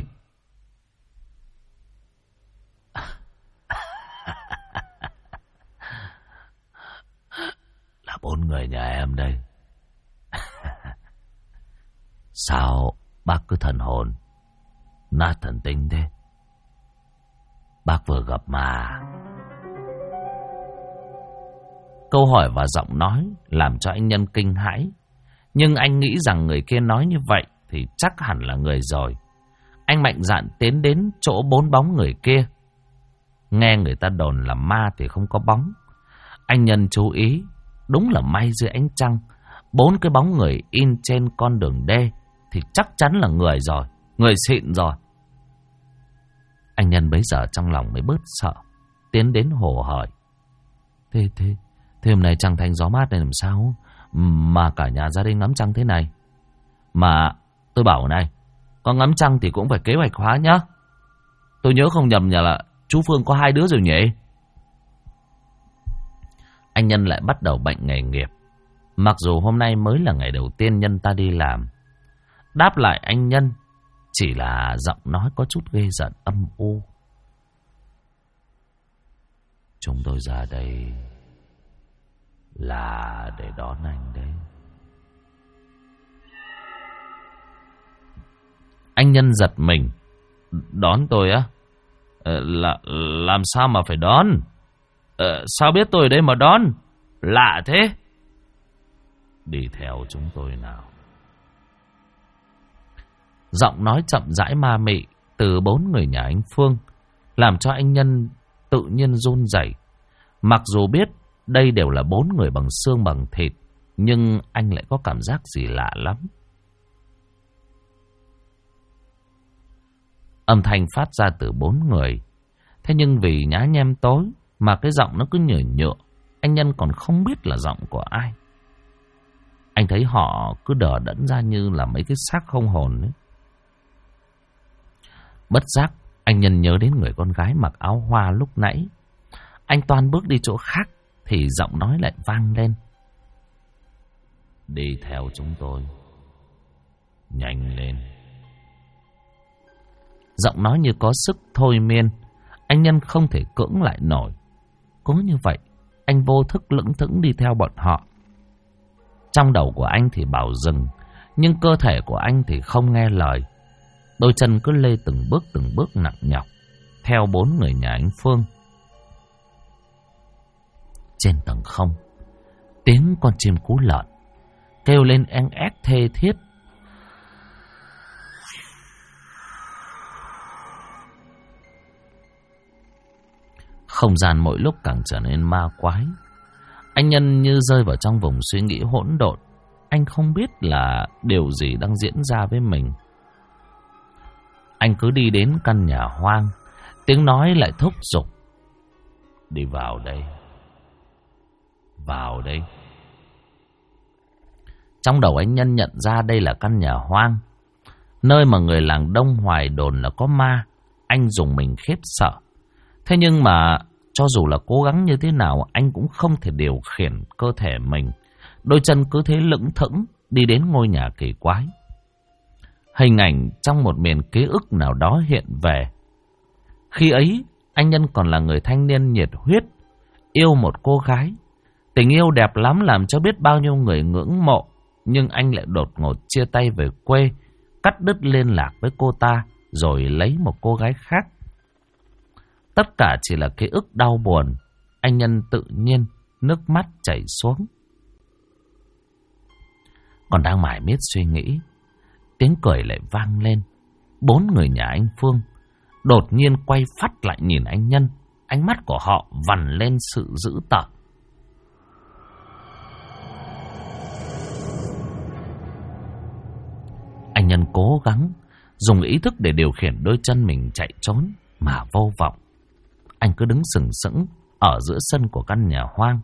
S1: Là 4 người nhà em đây. Sao bác cứ thần hồn nát thần tinh thế? Bác vừa gặp mà. Câu hỏi và giọng nói làm cho anh Nhân kinh hãi. Nhưng anh nghĩ rằng người kia nói như vậy thì chắc hẳn là người rồi. Anh mạnh dạn tiến đến chỗ 4 bóng người kia. Nghe người ta đồn là ma thì không có bóng. Anh Nhân chú ý, đúng là may dưới ánh trăng, 4 cái bóng người in trên con đường đê thì chắc chắn là người rồi, người xịn rồi. Anh Nhân bấy giờ trong lòng mới bớt sợ, tiến đến hồ hỏi. Thế hôm nay trăng thanh gió mát này làm sao mà cả nhà gia đình ngắm trăng thế này? Mà tôi bảo này, có ngắm trăng thì cũng phải kế hoạch hóa nhá. Tôi nhớ không nhầm nhà là chú Phương có 2 đứa rồi nhỉ? Anh Nhân lại bắt đầu bệnh nghề nghiệp, mặc dù hôm nay mới là ngày đầu tiên Nhân ta đi làm. Đáp lại anh Nhân chỉ là giọng nói có chút ghê giận âm u. Chúng tôi ra đây là để đón anh đấy. Anh Nhân giật mình. Đón tôi á? Làm sao mà phải đón? Sao biết tôi ở đây mà đón? Lạ thế. Đi theo chúng tôi nào. Giọng nói chậm rãi ma mị từ 4 người nhà anh Phương làm cho anh Nhân tự nhiên run rẩy. Mặc dù biết đây đều là 4 người bằng xương bằng thịt, nhưng anh lại có cảm giác gì lạ lắm. Âm thanh phát ra từ 4 người. Thế nhưng vì nhá nhem tối mà cái giọng nó cứ nhựa nhựa, anh Nhân còn không biết là giọng của ai. Anh thấy họ cứ đờ đẫn ra như là mấy cái xác không hồn ấy. Bất giác anh Nhân nhớ đến người con gái mặc áo hoa lúc nãy. Anh toan bước đi chỗ khác thì giọng nói lại vang lên. Đi theo chúng tôi, nhanh lên. Giọng nói như có sức thôi miên. Anh Nhân không thể cưỡng lại nổi. Cố như vậy anh vô thức lững thững đi theo bọn họ. Trong đầu của anh thì bảo dừng, nhưng cơ thể của anh thì không nghe lời. Đôi chân cứ lê từng bước nặng nhọc theo 4 người nhà anh Phương. Trên tầng không, tiếng con chim cú lợn kêu lên en ép thê thiết. Không gian mỗi lúc càng trở nên ma quái. Anh Nhân như rơi vào trong vùng suy nghĩ hỗn độn. Anh không biết là điều gì đang diễn ra với mình. Anh cứ đi đến căn nhà hoang, tiếng nói lại thúc giục: đi vào đây, vào đây. Trong đầu anh Nhân nhận ra đây là căn nhà hoang, nơi mà người làng Đông Hoài đồn là có ma. Anh dùng mình khiếp sợ. Thế nhưng mà cho dù là cố gắng như thế nào, anh cũng không thể điều khiển cơ thể mình. Đôi chân cứ thế lững thững đi đến ngôi nhà kỳ quái. Hình ảnh trong một miền ký ức nào đó hiện về. Khi ấy, anh Nhân còn là người thanh niên nhiệt huyết, yêu một cô gái. Tình yêu đẹp lắm làm cho biết bao nhiêu người ngưỡng mộ. Nhưng anh lại đột ngột chia tay về quê, cắt đứt liên lạc với cô ta, rồi lấy một cô gái khác. Tất cả chỉ là ký ức đau buồn. Anh Nhân tự nhiên nước mắt chảy xuống. Còn đang mải miết suy nghĩ, tiếng cười lại vang lên. 4 người nhà anh Phương đột nhiên quay phắt lại nhìn anh Nhân. Ánh mắt của họ vằn lên sự dữ tợn. Anh Nhân cố gắng dùng ý thức để điều khiển đôi chân mình chạy trốn mà vô vọng. Anh cứ đứng sừng sững ở giữa sân của căn nhà hoang.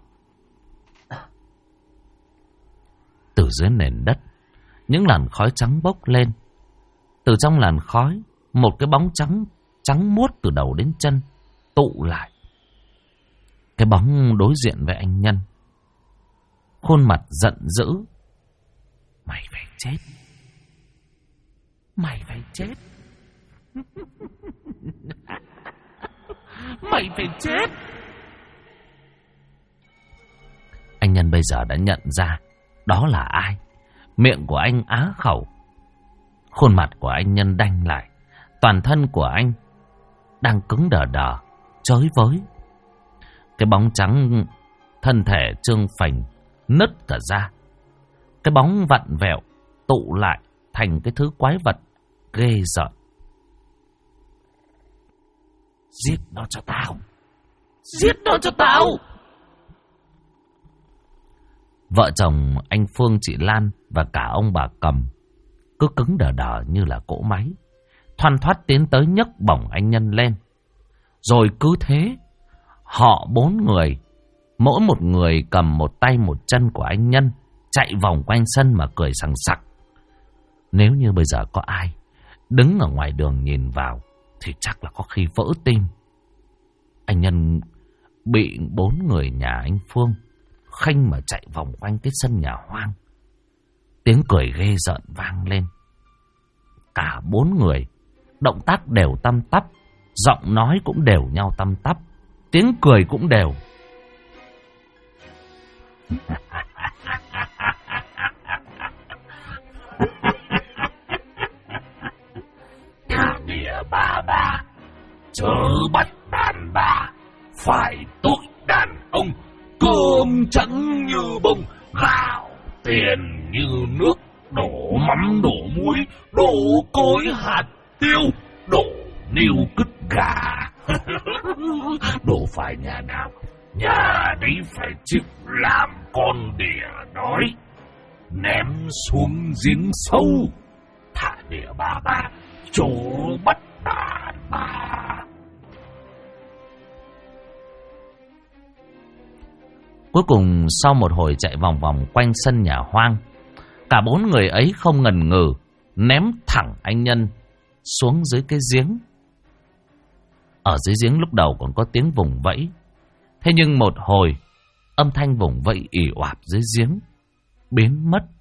S1: Từ dưới nền đất, những làn khói trắng bốc lên. Từ trong làn khói, một cái bóng trắng muốt từ đầu đến chân tụ lại. Cái bóng đối diện với anh Nhân, khuôn mặt giận dữ. Mày phải chết. Mày phải chết. Mày phải chết. Anh Nhân bây giờ đã nhận ra đó là ai. Miệng của anh á khẩu. Khuôn mặt của anh Nhân đanh lại. Toàn thân của anh đang cứng đờ đờ, chới với. Cái bóng trắng, thân thể trương phình, nứt cả ra. Cái bóng vặn vẹo tụ lại thành cái thứ quái vật ghê rợn. Giết nó cho tao. Giết nó cho tao. Vợ chồng anh Phương, chị Lan và cả ông bà Cầm cứ cứng đờ đờ như là cỗ máy, thoăn thoắt tiến tới nhấc bổng anh Nhân lên. Rồi cứ thế, họ 4 người, mỗi một người cầm một tay một chân của anh Nhân, chạy vòng quanh sân mà cười sằng sặc. Nếu như bây giờ có ai đứng ở ngoài đường nhìn vào thì chắc là có khi vỡ tim. Anh Nhân bị 4 người nhà anh Phương khênh mà chạy vòng quanh cái sân nhà hoang. Tiếng cười ghê rợn vang lên. Cả 4 người động tác đều tăm tắp, giọng nói cũng đều nhau tăm tắp, tiếng cười cũng đều. Thả địa bà, chớ bắt đàn bà, phải tội đàn ông. Cơm trắng như bông, gạo tiền như nước, đổ mắm đổ muối, đổ cối hạt tiêu, đổ niêu cứt gà. Đổ phải nhà nào, nhà đấy phải chịu làm con đỉa đói. Ném xuống giếng sâu, thả địa bà, chỗ bắt đàn bà. Cuối cùng sau một hồi chạy vòng vòng quanh sân nhà hoang, cả 4 người ấy không ngần ngừ ném thẳng anh Nhân xuống dưới cái giếng. Ở dưới giếng lúc đầu còn có tiếng vùng vẫy. Thế nhưng một hồi, âm thanh vùng vẫy ì oạp dưới giếng biến mất.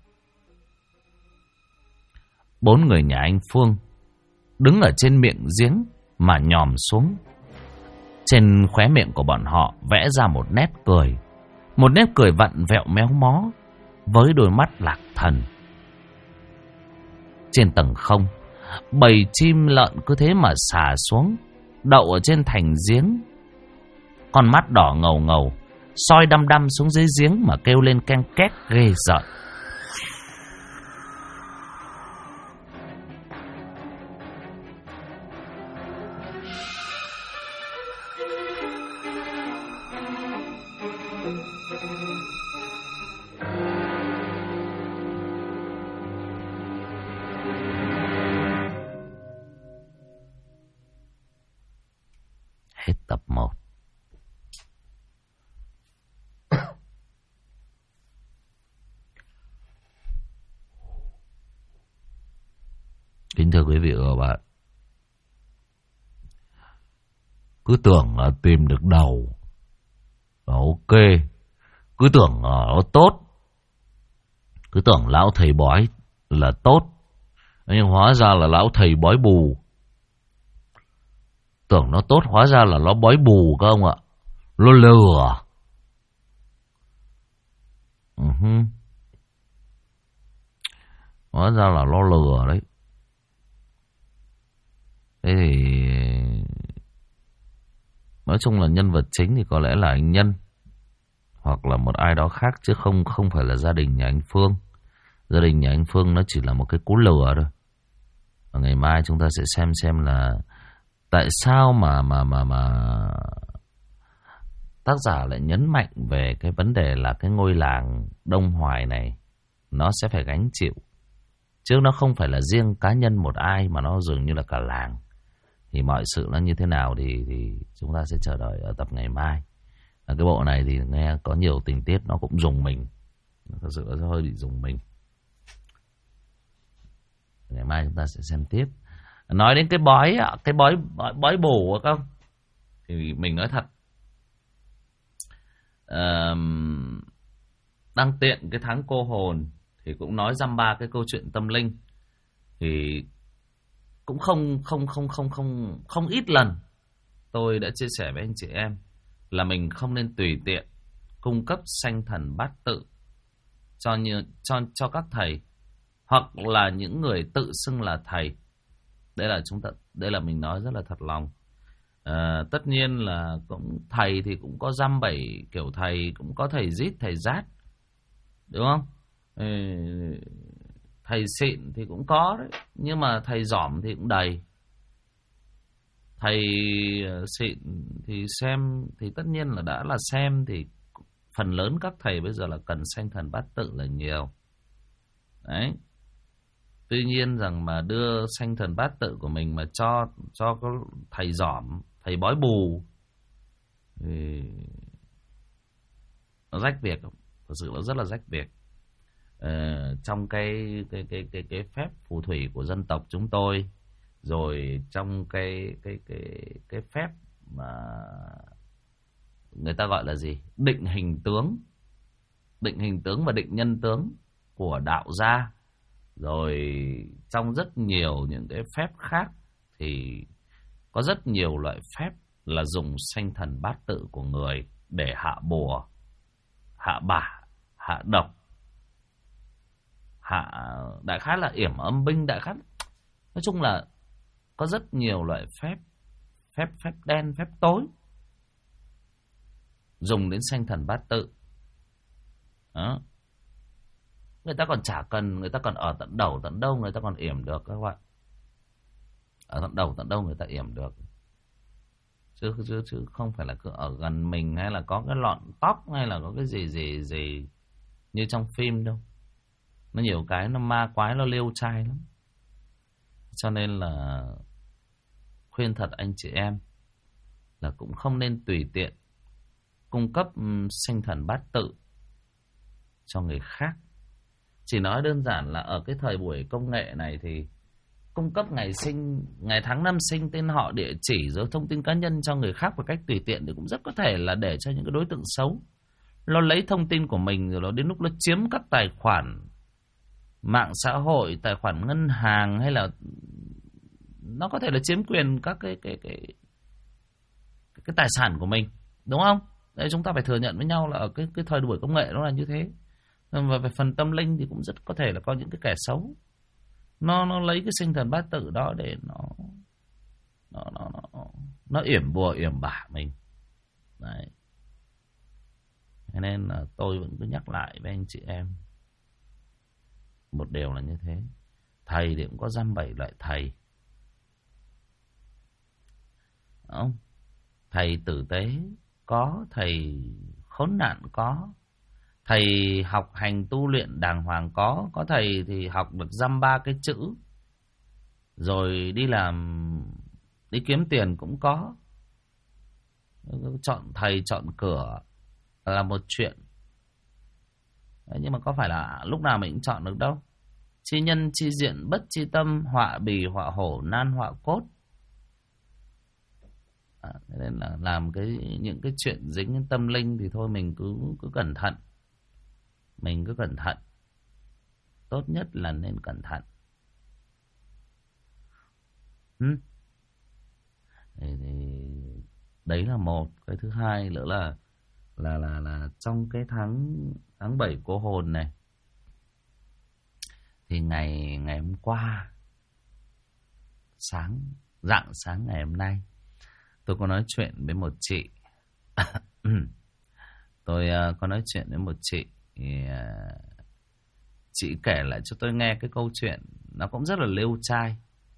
S1: 4 người nhà anh Phương đứng ở trên miệng giếng mà nhòm xuống. Trên khóe miệng của bọn họ vẽ ra một nét cười. Một nét cười vặn vẹo méo mó với đôi mắt lạc thần. Trên tầng không, bầy chim lợn cứ thế mà xà xuống, đậu ở trên thành giếng. Con mắt đỏ ngầu ngầu, soi đăm đăm xuống dưới giếng mà kêu lên ken két ghê rợn. Hết tập 1. Kính thưa quý vị và các bạn, cứ tưởng là tìm được đầu là ok, cứ tưởng là nó tốt, cứ tưởng lão thầy bói là tốt, nhưng hóa ra là lão thầy bói bù. Tưởng nó tốt, hóa ra là nó bói bù cơ ông ạ. Nó lừa. Hóa ra là nó lừa đấy. Thế thì nói chung là nhân vật chính thì có lẽ là anh Nhân, hoặc là một ai đó khác, chứ không phải là gia đình nhà anh Phương. Gia đình nhà anh Phương nó chỉ là một cái cú lừa thôi. Và ngày mai chúng ta sẽ xem là tại sao mà tác giả lại nhấn mạnh về cái vấn đề là cái ngôi làng Đông Hoài này nó sẽ phải gánh chịu, chứ nó không phải là riêng cá nhân một ai, mà nó dường như là cả làng. Thì mọi sự nó như thế nào thì chúng ta sẽ chờ đợi ở tập ngày mai. Cái bộ này thì nghe có nhiều tình tiết nó cũng rùng mình, thật sự là hơi bị rùng mình. Ngày mai chúng ta sẽ xem tiếp. Nói đến cái bói bổ không, thì mình nói thật, đăng tiện cái tháng cô hồn thì cũng nói dăm ba cái câu chuyện tâm linh, thì cũng không ít lần tôi đã chia sẻ với anh chị em là mình không nên tùy tiện cung cấp sanh thần bát tự cho các thầy, hoặc là những người tự xưng là thầy. Đây là mình nói rất là thật lòng. Tất nhiên là cũng thầy thì cũng có dăm bảy kiểu thầy, cũng có thầy rít, thầy rát, đúng không? Thầy xịn thì cũng có đấy, nhưng mà thầy giỏm thì cũng đầy. Thầy xịn thì xem, thì tất nhiên là đã là xem, thì phần lớn các thầy bây giờ là cần sanh thần bát tự là nhiều. Đấy. Tuy nhiên rằng mà đưa sanh thần bát tự của mình mà cho có thầy giỏm, thầy bói bù thì nó rách việc, thật sự nó rất là rách việc. Trong cái phép phù thủy của dân tộc chúng tôi, rồi trong cái phép mà người ta gọi là gì, định hình tướng và định nhân tướng của đạo gia, rồi trong rất nhiều những cái phép khác thì có rất nhiều loại phép là dùng sanh thần bát tự của người để hạ bùa, hạ bả, hạ độc, hạ đại khái là yểm âm binh, đại khái nói chung là có rất nhiều loại phép đen, phép tối dùng đến sanh thần bát tự. Đó. Người ta còn chả cần, người ta còn ở tận đầu tận đâu người ta còn yểm được các bạn. Ở tận đầu tận đâu người ta yểm được, chứ không phải là cứ ở gần mình, hay là có cái lọn tóc, hay là có cái gì như trong phim đâu. Nó nhiều cái nó ma quái, nó liêu trai lắm. Cho nên là khuyên thật anh chị em là cũng không nên tùy tiện cung cấp sanh thần bát tự cho người khác. Chỉ nói đơn giản là ở cái thời buổi công nghệ này thì cung cấp ngày sinh, ngày tháng năm sinh, tên họ, địa chỉ, rồi thông tin cá nhân cho người khác một cách tùy tiện thì cũng rất có thể là để cho những cái đối tượng xấu nó lấy thông tin của mình, rồi nó đến lúc nó chiếm các tài khoản mạng xã hội, tài khoản ngân hàng, hay là nó có thể là chiếm quyền các cái tài sản của mình, đúng không? Đấy, chúng ta phải thừa nhận với nhau là ở cái thời buổi công nghệ nó là như thế. Và về phần tâm linh thì cũng rất có thể là có những cái kẻ xấu nó lấy cái sinh thần bát tự đó để nó yểm bùa yểm bả mình. Đấy. Thế nên là tôi vẫn cứ nhắc lại với anh chị em một điều là như thế. Thầy thì cũng có dăm bảy loại thầy. Không? Thầy tử tế có, thầy khốn nạn có, thầy học hành tu luyện đàng hoàng có thầy thì học được dăm ba cái chữ rồi đi làm, đi kiếm tiền cũng có. Chọn thầy chọn cửa là một chuyện. Đấy, nhưng mà có phải là lúc nào mình cũng chọn được đâu. Chi nhân chi diện bất chi tâm, họa bì họa hổ nan họa cốt. Nên là làm những cái chuyện dính đến tâm linh thì thôi mình cứ cẩn thận. Mình cứ cẩn thận. Tốt nhất là nên cẩn thận. Thì đấy là một. Cái thứ hai nữa là trong cái tháng 7 cô hồn này, thì ngày hôm qua rạng sáng ngày hôm nay, tôi có nói chuyện với một chị. Tôi có nói chuyện với một chị. Chị kể lại cho tôi nghe cái câu chuyện nó cũng rất là liêu trai.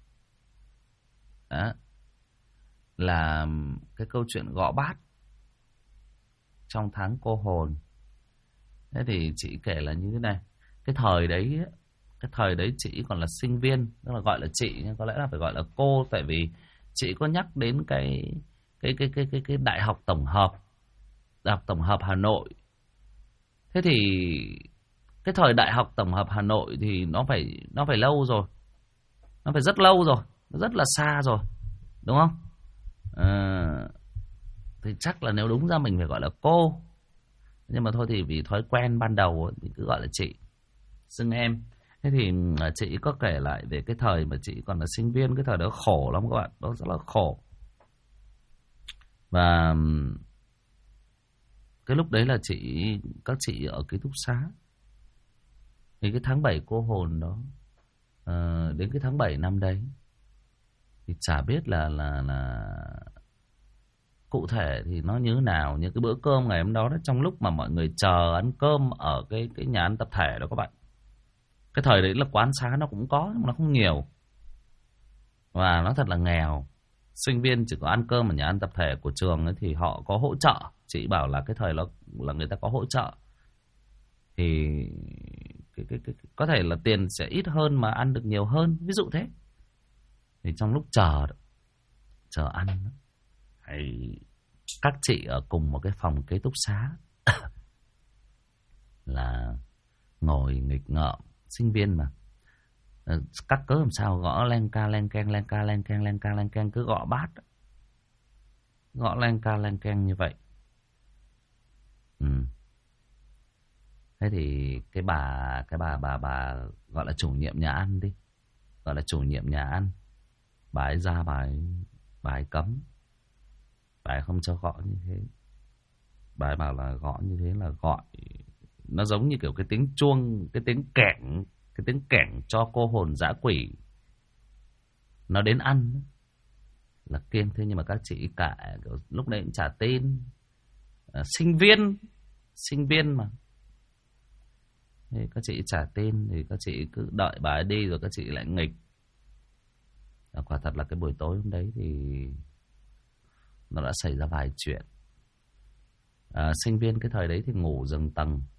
S1: Đó là cái câu chuyện gõ bát trong tháng cô hồn. Thế thì chị kể là như thế này. Cái thời đấy chị còn là sinh viên, tức là gọi là chị nhưng có lẽ là phải gọi là cô, tại vì chị có nhắc đến cái Đại học Tổng hợp Hà Nội. Thế thì cái thời Đại học Tổng hợp Hà Nội thì nó phải lâu rồi, nó phải rất lâu rồi, nó rất là xa rồi, đúng không? Thì chắc là nếu đúng ra mình phải gọi là cô, nhưng mà thôi thì vì thói quen ban đầu thì cứ gọi là chị, xưng em. Thế thì chị có kể lại về cái thời mà chị còn là sinh viên. Cái thời đó khổ lắm các bạn, đó rất là khổ. Và cái lúc đấy là các chị ở ký túc xá. Thì cái tháng 7 cô hồn đó, đến cái tháng 7 năm đấy thì chả biết là cụ thể thì nó như thế nào. Như cái bữa cơm ngày hôm đó, trong lúc mà mọi người chờ ăn cơm ở cái nhà ăn tập thể đó các bạn. Cái thời đấy là quán xá nó cũng có nhưng mà nó không nhiều, và nó thật là nghèo. Sinh viên chỉ có ăn cơm ở nhà ăn tập thể của trường ấy, thì họ có hỗ trợ. Chị bảo là cái thời là người ta có hỗ trợ, thì có thể là tiền sẽ ít hơn mà ăn được nhiều hơn, ví dụ thế. Thì trong lúc chờ ăn, hay các chị ở cùng một cái phòng ký túc xá là ngồi nghịch ngợm, sinh viên mà, các cớ làm sao gõ len ca len keng, cứ gõ bát, gõ len ca len keng như vậy. Thế thì cái bà gọi là chủ nhiệm nhà ăn đi, gọi là chủ nhiệm nhà ăn, bà ấy ra, bà ấy cấm, bà ấy không cho gõ như thế. Bà ấy bảo là gõ như thế là gọi, nó giống như kiểu cái tiếng chuông, cái tiếng kẻng cho cô hồn dã quỷ nó đến ăn là kiêng. Thế nhưng mà các chị cả lúc đấy cũng chả tin, sinh viên mà. Thế các chị chả tin thì các chị cứ đợi bà ấy đi rồi các chị lại nghịch. Quả thật là cái buổi tối hôm đấy thì nó đã xảy ra vài chuyện. Sinh viên cái thời đấy thì ngủ giường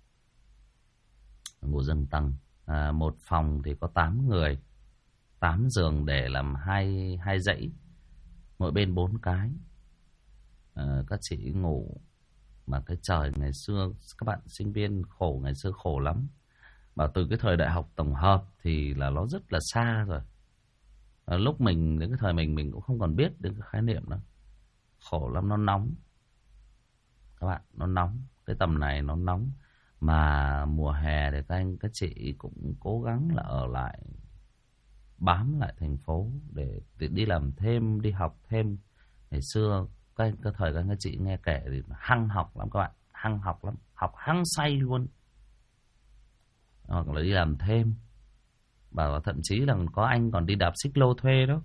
S1: tầng. Một phòng thì có 8 người, 8 giường để làm hai dãy, mỗi bên 4 cái. Các chị ngủ. Mà cái trời ngày xưa, các bạn sinh viên khổ, ngày xưa khổ lắm. Bảo từ cái thời Đại học Tổng hợp thì là nó rất là xa rồi. Lúc mình, đến cái thời mình cũng không còn biết đến cái khái niệm đó. Khổ lắm, nó nóng. Các bạn, nó nóng. Cái tầm này nó nóng. Mà mùa hè thì các chị cũng cố gắng là ở lại, bám lại thành phố để đi làm thêm, đi học thêm. Ngày xưa cái thời các chị nghe kể thì hăng học lắm các bạn, hăng học lắm, học hăng say luôn. Hoặc là đi làm thêm. Bảo thậm chí là có anh còn đi đạp xích lô thuê đó.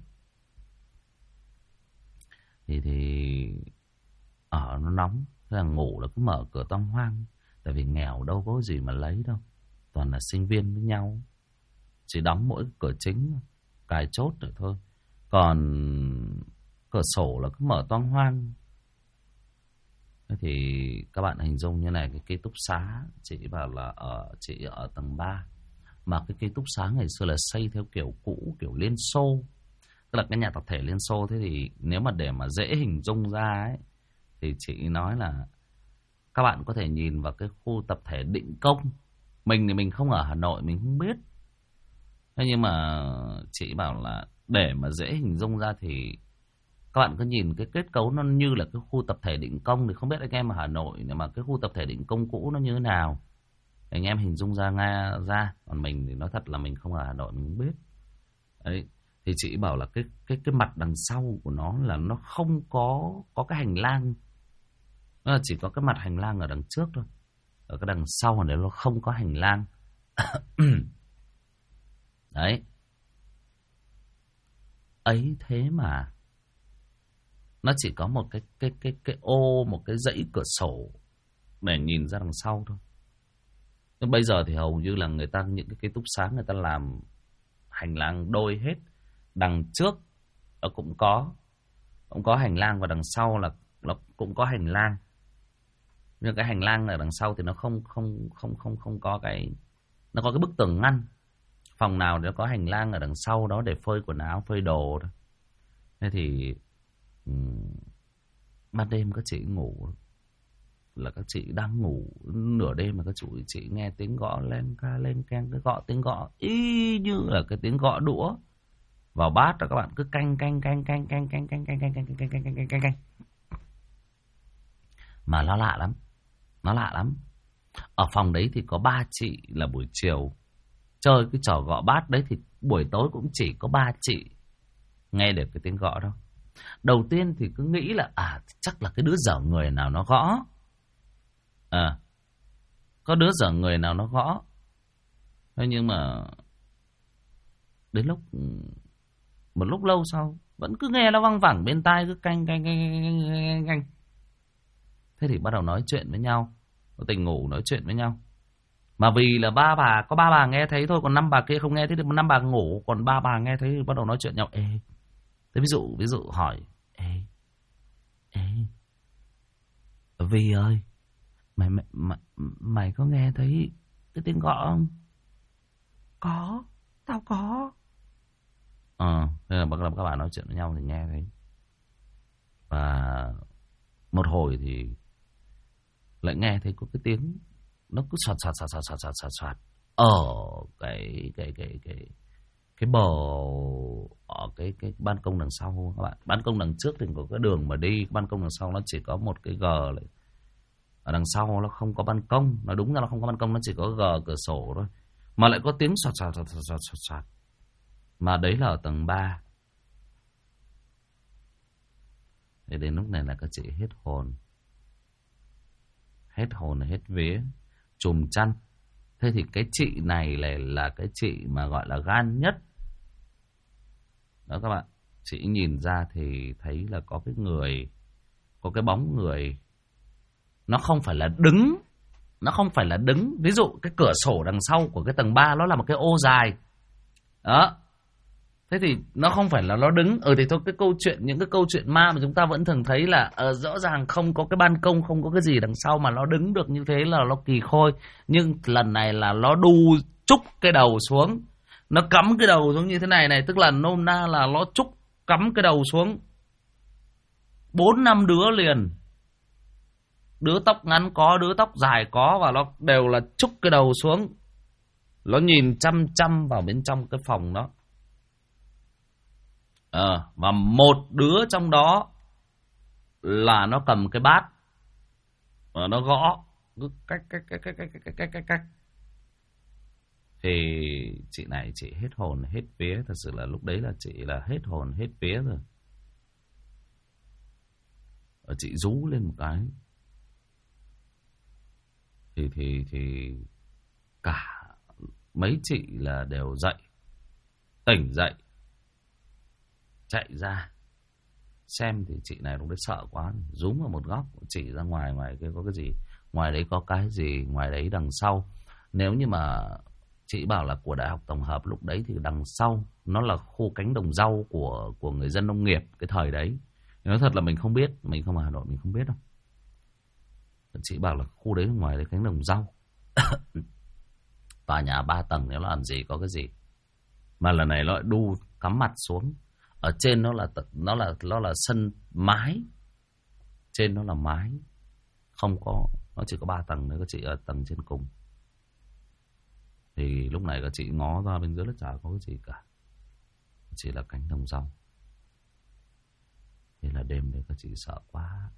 S1: Thì ở nó nóng, thế là ngủ là cứ mở cửa toang hoang. Tại vì nghèo đâu có gì mà lấy đâu. Toàn là sinh viên với nhau. Chỉ đóng mỗi cửa chính, cài chốt rồi thôi. Còn cửa sổ là cứ mở toang hoang. Thế thì các bạn hình dung như này, cái ký túc xá chị bảo là chị ở tầng 3. Mà cái ký túc xá ngày xưa là xây theo kiểu cũ, kiểu Liên Xô. Tức là cái nhà tập thể Liên Xô. Thế thì nếu mà để mà dễ hình dung ra ấy, thì chị nói là các bạn có thể nhìn vào cái khu tập thể Định Công. Mình thì mình không ở Hà Nội, mình không biết. Thế nhưng mà chị bảo là để mà dễ hình dung ra thì các bạn cứ nhìn cái kết cấu nó như là cái khu tập thể Định Công. Thì không biết anh em ở Hà Nội nhưng mà cái khu tập thể Định Công cũ nó như thế nào, anh em hình dung ra. Còn mình thì nói thật là mình không ở Hà Nội, mình không biết. Đấy. Thì chị bảo là cái mặt đằng sau của nó là nó không có cái hành lang. Nó là chỉ có cái mặt hành lang ở đằng trước thôi. Ở cái đằng sau này nó không có hành lang. Đấy. Ấy thế mà nó chỉ có một cái ô, một cái dãy cửa sổ để nhìn ra đằng sau thôi. Nhưng bây giờ thì hầu như là người ta, những cái ký túc xá người ta làm hành lang đôi hết. Đằng trước nó cũng có hành lang, và đằng sau là nó cũng có hành lang. Nhưng cái hành lang ở đằng sau thì nó không có cái, nó có cái bức tường ngăn. Phòng nào nó có hành lang ở đằng sau đó để phơi quần áo, phơi đồ đó. Thế thì ban đêm các chị ngủ là các chị đang ngủ nửa đêm mà các chị nghe tiếng gõ len ca len keng, cái gõ tiếng gõ y như là cái tiếng gõ đũa vào bát đó, các bạn cứ canh mà nó lạ lắm. Ở phòng đấy thì có 3 chị là buổi chiều chơi cái trò gõ bát đấy, thì buổi tối cũng chỉ có 3 chị nghe được cái tiếng gõ đó. Đầu tiên thì cứ nghĩ là chắc là cái đứa dở người nào nó gõ. Có đứa dở người nào nó gõ. Thế nhưng mà đến một lúc lâu sau vẫn cứ nghe nó văng vẳng bên tai, cứ canh. Thế thì bắt đầu nói chuyện với nhau, có tình ngủ nói chuyện với nhau. Mà vì là có ba bà nghe thấy thôi, còn 5 bà kia không nghe thấy. Được 5 bà ngủ, còn 3 bà nghe thấy thì bắt đầu nói chuyện nhau. Thế ví dụ hỏi: Vi ơi, mày có nghe thấy cái tiếng gõ không? Có, tao có. Nên là các bạn nói chuyện với nhau thì nghe thấy. Và một hồi thì lại nghe thấy có cái tiếng nó cứ soạt ở cái bờ, ở cái ban công đằng sau các bạn. Ban công đằng trước thì có cái đường mà đi, ban công đằng sau nó chỉ có một cái gờ này. Ở đằng sau nó không có ban công, nói đúng ra nó không có ban công, nó chỉ có gờ cửa sổ thôi, mà lại có tiếng soạt. Mà đấy là ở tầng 3. Để đến lúc này là các chị hết hồn hết vía, trùm chăn. Thế thì cái chị này là cái chị mà gọi là gan nhất đó các bạn. Chị nhìn ra thì thấy là có cái người, có cái bóng người. Nó không phải là đứng. Ví dụ cái cửa sổ đằng sau của cái tầng 3 nó là một cái ô dài đó. Thế thì nó không phải là nó đứng. Thì thôi, những cái câu chuyện ma mà chúng ta vẫn thường thấy là rõ ràng không có cái ban công, không có cái gì đằng sau mà nó đứng được như thế là nó kỳ khôi. Nhưng lần này là nó đu trúc cái đầu xuống, nó cắm cái đầu xuống như thế này, tức là nôm na là nó trúc cắm cái đầu xuống 4-5 đứa liền. Đứa tóc ngắn có, đứa tóc dài có, và nó đều là trúc cái đầu xuống. Nó nhìn chăm vào bên trong cái phòng đó. Và một đứa trong đó là nó cầm cái bát và nó gõ cứ cách. Thì chị này chị hết hồn hết vía. Thật sự là lúc đấy là chị là hết hồn hết vía rồi. Chị rú lên một cái thì cả mấy chị là đều tỉnh dậy chạy ra xem. Thì chị này lúc đấy sợ quá, rúm vào một góc, chỉ ra ngoài kia có cái gì. Ngoài đấy có cái gì? Ngoài đấy đằng sau, nếu như mà chị bảo là của Đại học Tổng hợp, lúc đấy thì đằng sau nó là khu cánh đồng rau của người dân nông nghiệp cái thời đấy. Nói thật là mình không biết, mình không ở Hà Nội mình không biết đâu. Chị bảo là khu đấy ngoài đấy cánh đồng rau. Tòa nhà 3 tầng nếu làm gì có cái gì. Mà lần này nó lại đu cắm mặt xuống. Ở trên nó là sân mái. Trên nó là mái. Không có, nó chỉ có 3 tầng nữa, các chị ở tầng trên cùng. Thì lúc này các chị ngó ra bên dưới là chả có cái gì cả. Chỉ là cánh đồng rau. Thế là đêm đấy các chị sợ quá.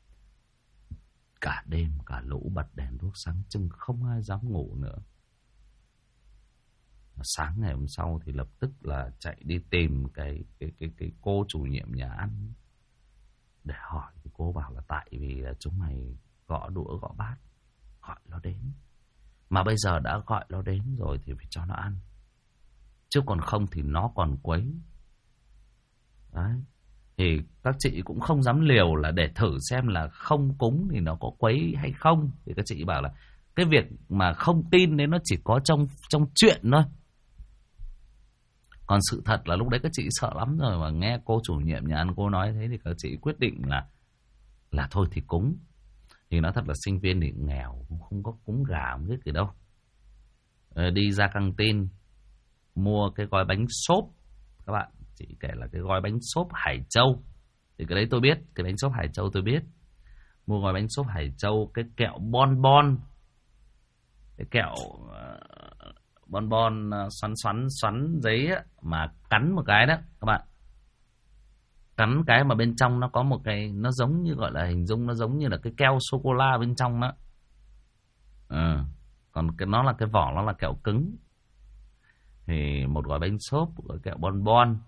S1: Cả đêm cả lũ bật đèn đuốc sáng trưng, không ai dám ngủ nữa. Sáng ngày hôm sau thì lập tức là chạy đi tìm cái cô chủ nhiệm nhà ăn để hỏi. Thì cô bảo là tại vì là chúng mày gõ đũa gõ bát, gọi nó đến. Mà bây giờ đã gọi nó đến rồi thì phải cho nó ăn, chứ còn không thì nó còn quấy. Đấy. Thì các chị cũng không dám liều là để thử xem là không cúng thì nó có quấy hay không. Thì các chị bảo là cái việc mà không tin đấy nó chỉ có trong chuyện thôi. Còn sự thật là lúc đấy các chị sợ lắm rồi. Mà nghe cô chủ nhiệm nhà ăn cô nói thế thì các chị quyết định là thôi thì cúng. Thì nói thật là sinh viên thì nghèo, không có cúng gà không biết gì đâu. Đi ra căng tin mua cái gói bánh xốp. Các bạn, chị kể là cái gói bánh xốp Hải Châu. Thì cái đấy tôi biết, cái bánh xốp Hải Châu tôi biết. Mua gói bánh xốp Hải Châu, cái kẹo bon bon. Cái kẹo bon bon xoắn giấy á, mà cắn một cái đó các bạn. Cắn cái mà bên trong nó có một cái, nó giống như gọi là hình dung nó giống như là cái keo sô-cô-la bên trong đó. Còn nó là cái vỏ, nó là kẹo cứng. Thì một gói bánh xốp, gói kẹo bon bon,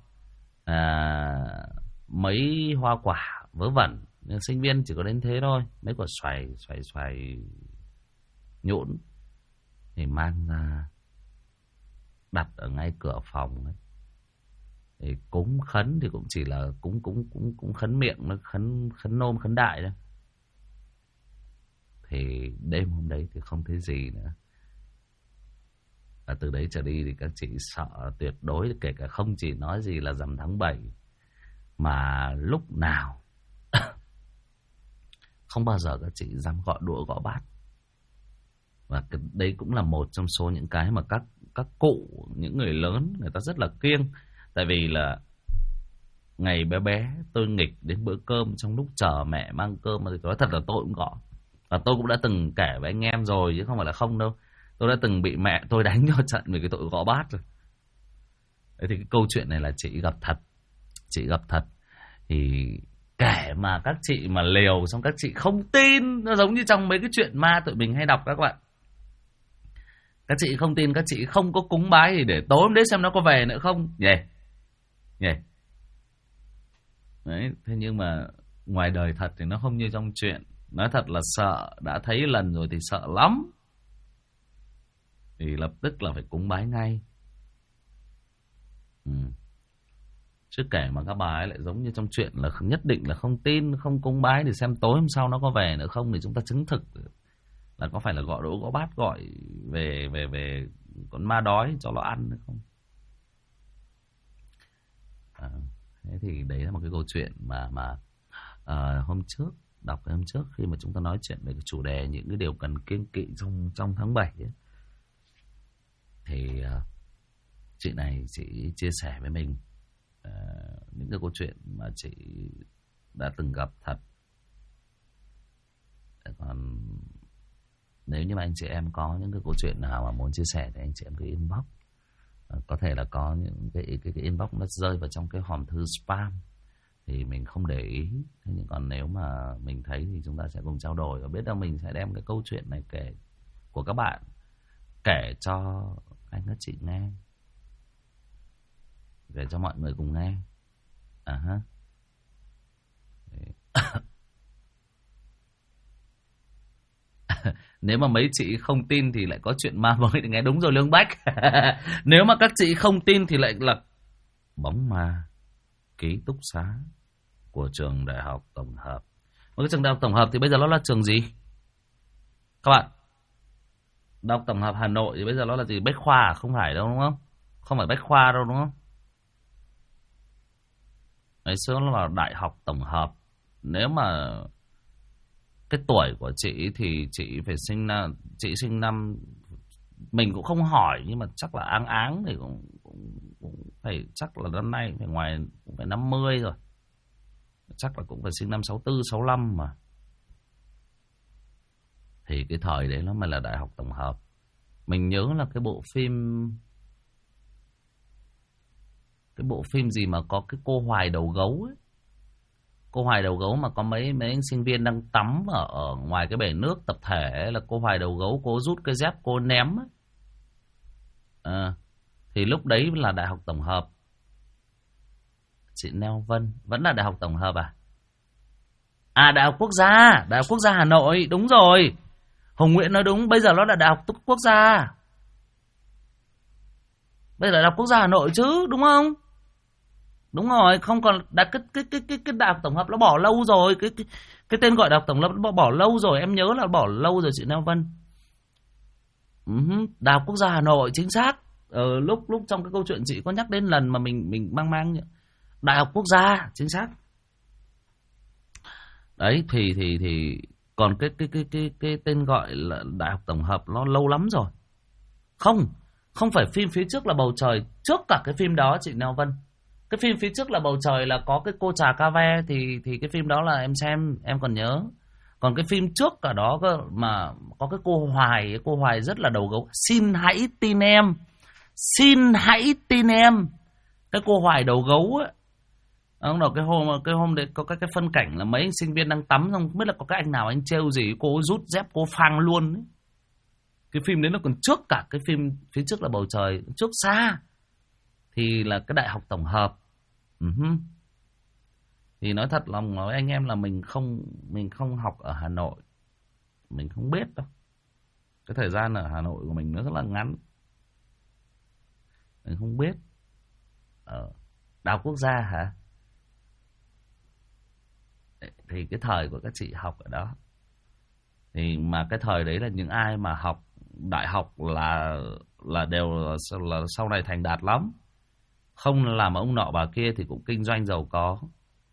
S1: mấy hoa quả vớ vẩn. Nhưng sinh viên chỉ có đến thế thôi. Mấy quả xoài nhũn thì mang ra đặt ở ngay cửa phòng ấy. Thì cúng khấn thì cũng chỉ là cũng khấn miệng, nó khấn nôm khấn đại thôi. Thì đêm hôm đấy thì không thấy gì nữa. Và từ đấy trở đi thì các chị sợ tuyệt đối, kể cả không chỉ nói gì là rằm tháng 7, mà lúc nào không bao giờ các chị dám gọi đũa gõ bát. Và đấy cũng là một trong số những cái mà các cụ, những người lớn người ta rất là kiêng. Tại vì là ngày bé bé tôi nghịch đến bữa cơm, trong lúc chờ mẹ mang cơm thì nói thật là tôi cũng gõ. Và tôi cũng đã từng kể với anh em rồi chứ không phải là không đâu. Tôi đã từng bị mẹ tôi đánh cho trận về cái tội gõ bát rồi. Đấy thì cái câu chuyện này là chị gặp thật. Chị gặp thật. Thì kể mà các chị mà liều xong các chị không tin. Nó giống như trong mấy cái chuyện ma tụi mình hay đọc các bạn. Các chị không tin, các chị không có cúng bái thì để tối hôm đấy xem nó có về nữa không. Nhỉ. Đấy, thế nhưng mà ngoài đời thật thì nó không như trong chuyện. Nói thật là sợ, đã thấy lần rồi thì sợ lắm. Thì lập tức là phải cúng bái ngay. Chứ kể mà các bà ấy lại giống như trong chuyện là nhất định là không tin, không cúng bái thì xem tối hôm sau nó có về nữa không. Thì chúng ta chứng thực là có phải là gọi đũa gõ bát gọi về con ma đói cho nó ăn nữa không. Thế thì đấy là một cái câu chuyện mà hôm trước, đọc hôm trước khi mà chúng ta nói chuyện về cái chủ đề những cái điều cần kiêng kỵ trong tháng 7 ấy. Thì chị này chị chia sẻ với mình những cái câu chuyện mà chị đã từng gặp thật. Còn nếu như mà anh chị em có những cái câu chuyện nào mà muốn chia sẻ thì anh chị em cứ inbox. Có thể là có những cái inbox nó rơi vào trong cái hòm thư spam thì mình không để ý. Thế nhưng còn nếu mà mình thấy thì chúng ta sẽ cùng trao đổi. Và biết đâu mình sẽ đem cái câu chuyện này kể của các bạn kể cho anh các chị nghe, để cho mọi người cùng nghe. Nếu mà mấy chị không tin thì lại có chuyện ma mới. Nghe đúng rồi Lương Bách. Nếu mà các chị không tin thì lại là bóng ma ký túc xá của trường Đại học Tổng hợp. Một cái trường Đại học Tổng hợp thì bây giờ nó là trường gì? Các bạn, Đại học Tổng hợp Hà Nội thì bây giờ nó là gì? Bách Khoa à? Không phải đâu đúng không? Không phải Bách Khoa đâu đúng không? Ngày xưa nó là Đại học Tổng hợp. Nếu mà cái tuổi của chị thì chị phải chị sinh năm, mình cũng không hỏi nhưng mà chắc là áng áng thì cũng phải, chắc là năm nay phải ngoài cũng phải 50 rồi. Chắc là cũng phải sinh năm 64, 65 mà. Thì cái thời đấy nó mới là Đại học Tổng hợp. Mình nhớ là cái bộ phim gì mà có cái cô Hoài đầu gấu ấy. Cô Hoài đầu gấu mà có mấy anh sinh viên đang tắm ở ngoài cái bể nước tập thể ấy, là cô Hoài đầu gấu, cô rút cái dép cô ném ấy. Thì lúc đấy là Đại học Tổng hợp. Chị Neo Vân vẫn là Đại học Tổng hợp à? À, Đại học Quốc gia Hà Nội, đúng rồi. Hồng Nguyễn nói đúng, bây giờ nó là Đại học Quốc gia. Bây giờ là Đại học Quốc gia Hà Nội chứ, đúng không? Đúng rồi, không còn cái Đại học Tổng hợp nó bỏ lâu rồi, cái tên gọi Đại học Tổng hợp nó bỏ lâu rồi, em nhớ là bỏ lâu rồi chị Neo Vân. Đại học Quốc gia Hà Nội chính xác. Lúc trong cái câu chuyện chị có nhắc đến lần mà mình mang Đại học Quốc gia chính xác. Đấy thì còn cái tên gọi là Đại học Tổng hợp nó lâu lắm rồi. Không phải phim phía trước là bầu trời, trước cả cái phim đó chị Neo Vân. Cái phim phía trước là bầu trời là có cái cô trà cà ve, thì cái phim đó là em xem em còn nhớ. Còn cái phim trước cả đó cơ mà có cái cô Hoài rất là đầu gấu. Xin hãy tin em. Cái cô Hoài đầu gấu ấy. Ông đầu cái hôm đấy có cái phân cảnh là mấy anh sinh viên đang tắm, xong không biết là có cái anh nào anh trêu gì, cô rút dép cô phang luôn ấy. Cái phim đấy nó còn trước cả cái phim phía trước là bầu trời, trước xa thì là cái Đại học Tổng hợp. Thì nói thật lòng nói anh em là mình không học ở Hà Nội, mình không biết đâu. Cái thời gian ở Hà Nội của mình nó rất là ngắn, mình không biết. Đại học Quốc gia hả? Thì cái thời của các chị học ở đó, thì mà cái thời đấy là những ai mà học đại học là đều là sau này thành đạt lắm, không làm ông nọ bà kia thì cũng kinh doanh giàu có.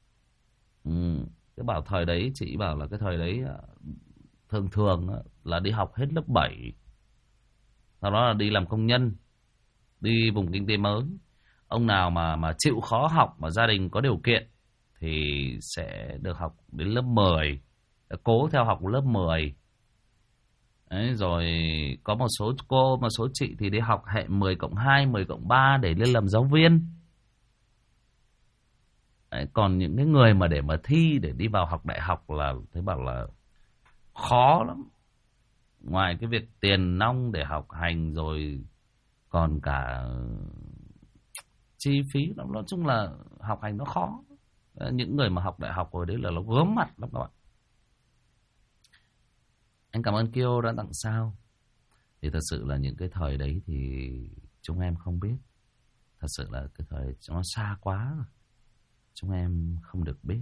S1: Cái bảo thời đấy, chị bảo là cái thời đấy thường là đi học hết lớp 7, sau đó là đi làm công nhân, đi vùng kinh tế mới. Ông nào mà chịu khó học mà gia đình có điều kiện thì sẽ được học đến lớp 10, cố theo học lớp 10. Đấy, rồi có một số cô, một số chị thì đi học hệ 10+2, 10+3 để lên làm giáo viên. Đấy, còn những cái người mà để mà thi để đi vào học đại học là thấy bảo là khó lắm. Ngoài cái việc tiền nong để học hành rồi còn cả chi phí, nói chung là học hành nó khó. Những người mà học đại học rồi đấy là nó gớm mặt lắm các bạn. Anh cảm ơn Kiyo đã tặng sao. Thì thật sự là những cái thời đấy thì chúng em không biết. Thật sự là cái thời nó xa quá rồi, chúng em không được biết.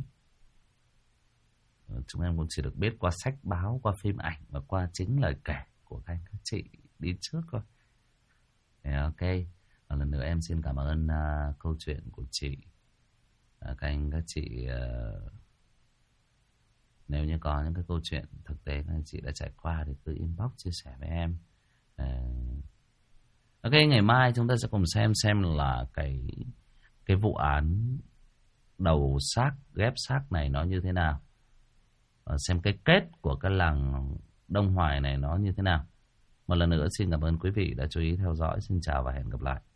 S1: Chúng em cũng chỉ được biết qua sách báo, qua phim ảnh và qua chính lời kể của các anh các chị đi trước thôi. Ok, và lần nữa em xin cảm ơn câu chuyện của chị. Các anh các chị, nếu như có những cái câu chuyện thực tế các anh chị đã trải qua thì cứ inbox chia sẻ với em. Ok, ngày mai chúng ta sẽ cùng xem là cái vụ án đầu xác, ghép xác này nó như thế nào, xem cái kết của cái làng Đông Hoài này nó như thế nào. Một lần nữa xin cảm ơn quý vị đã chú ý theo dõi. Xin chào và hẹn gặp lại.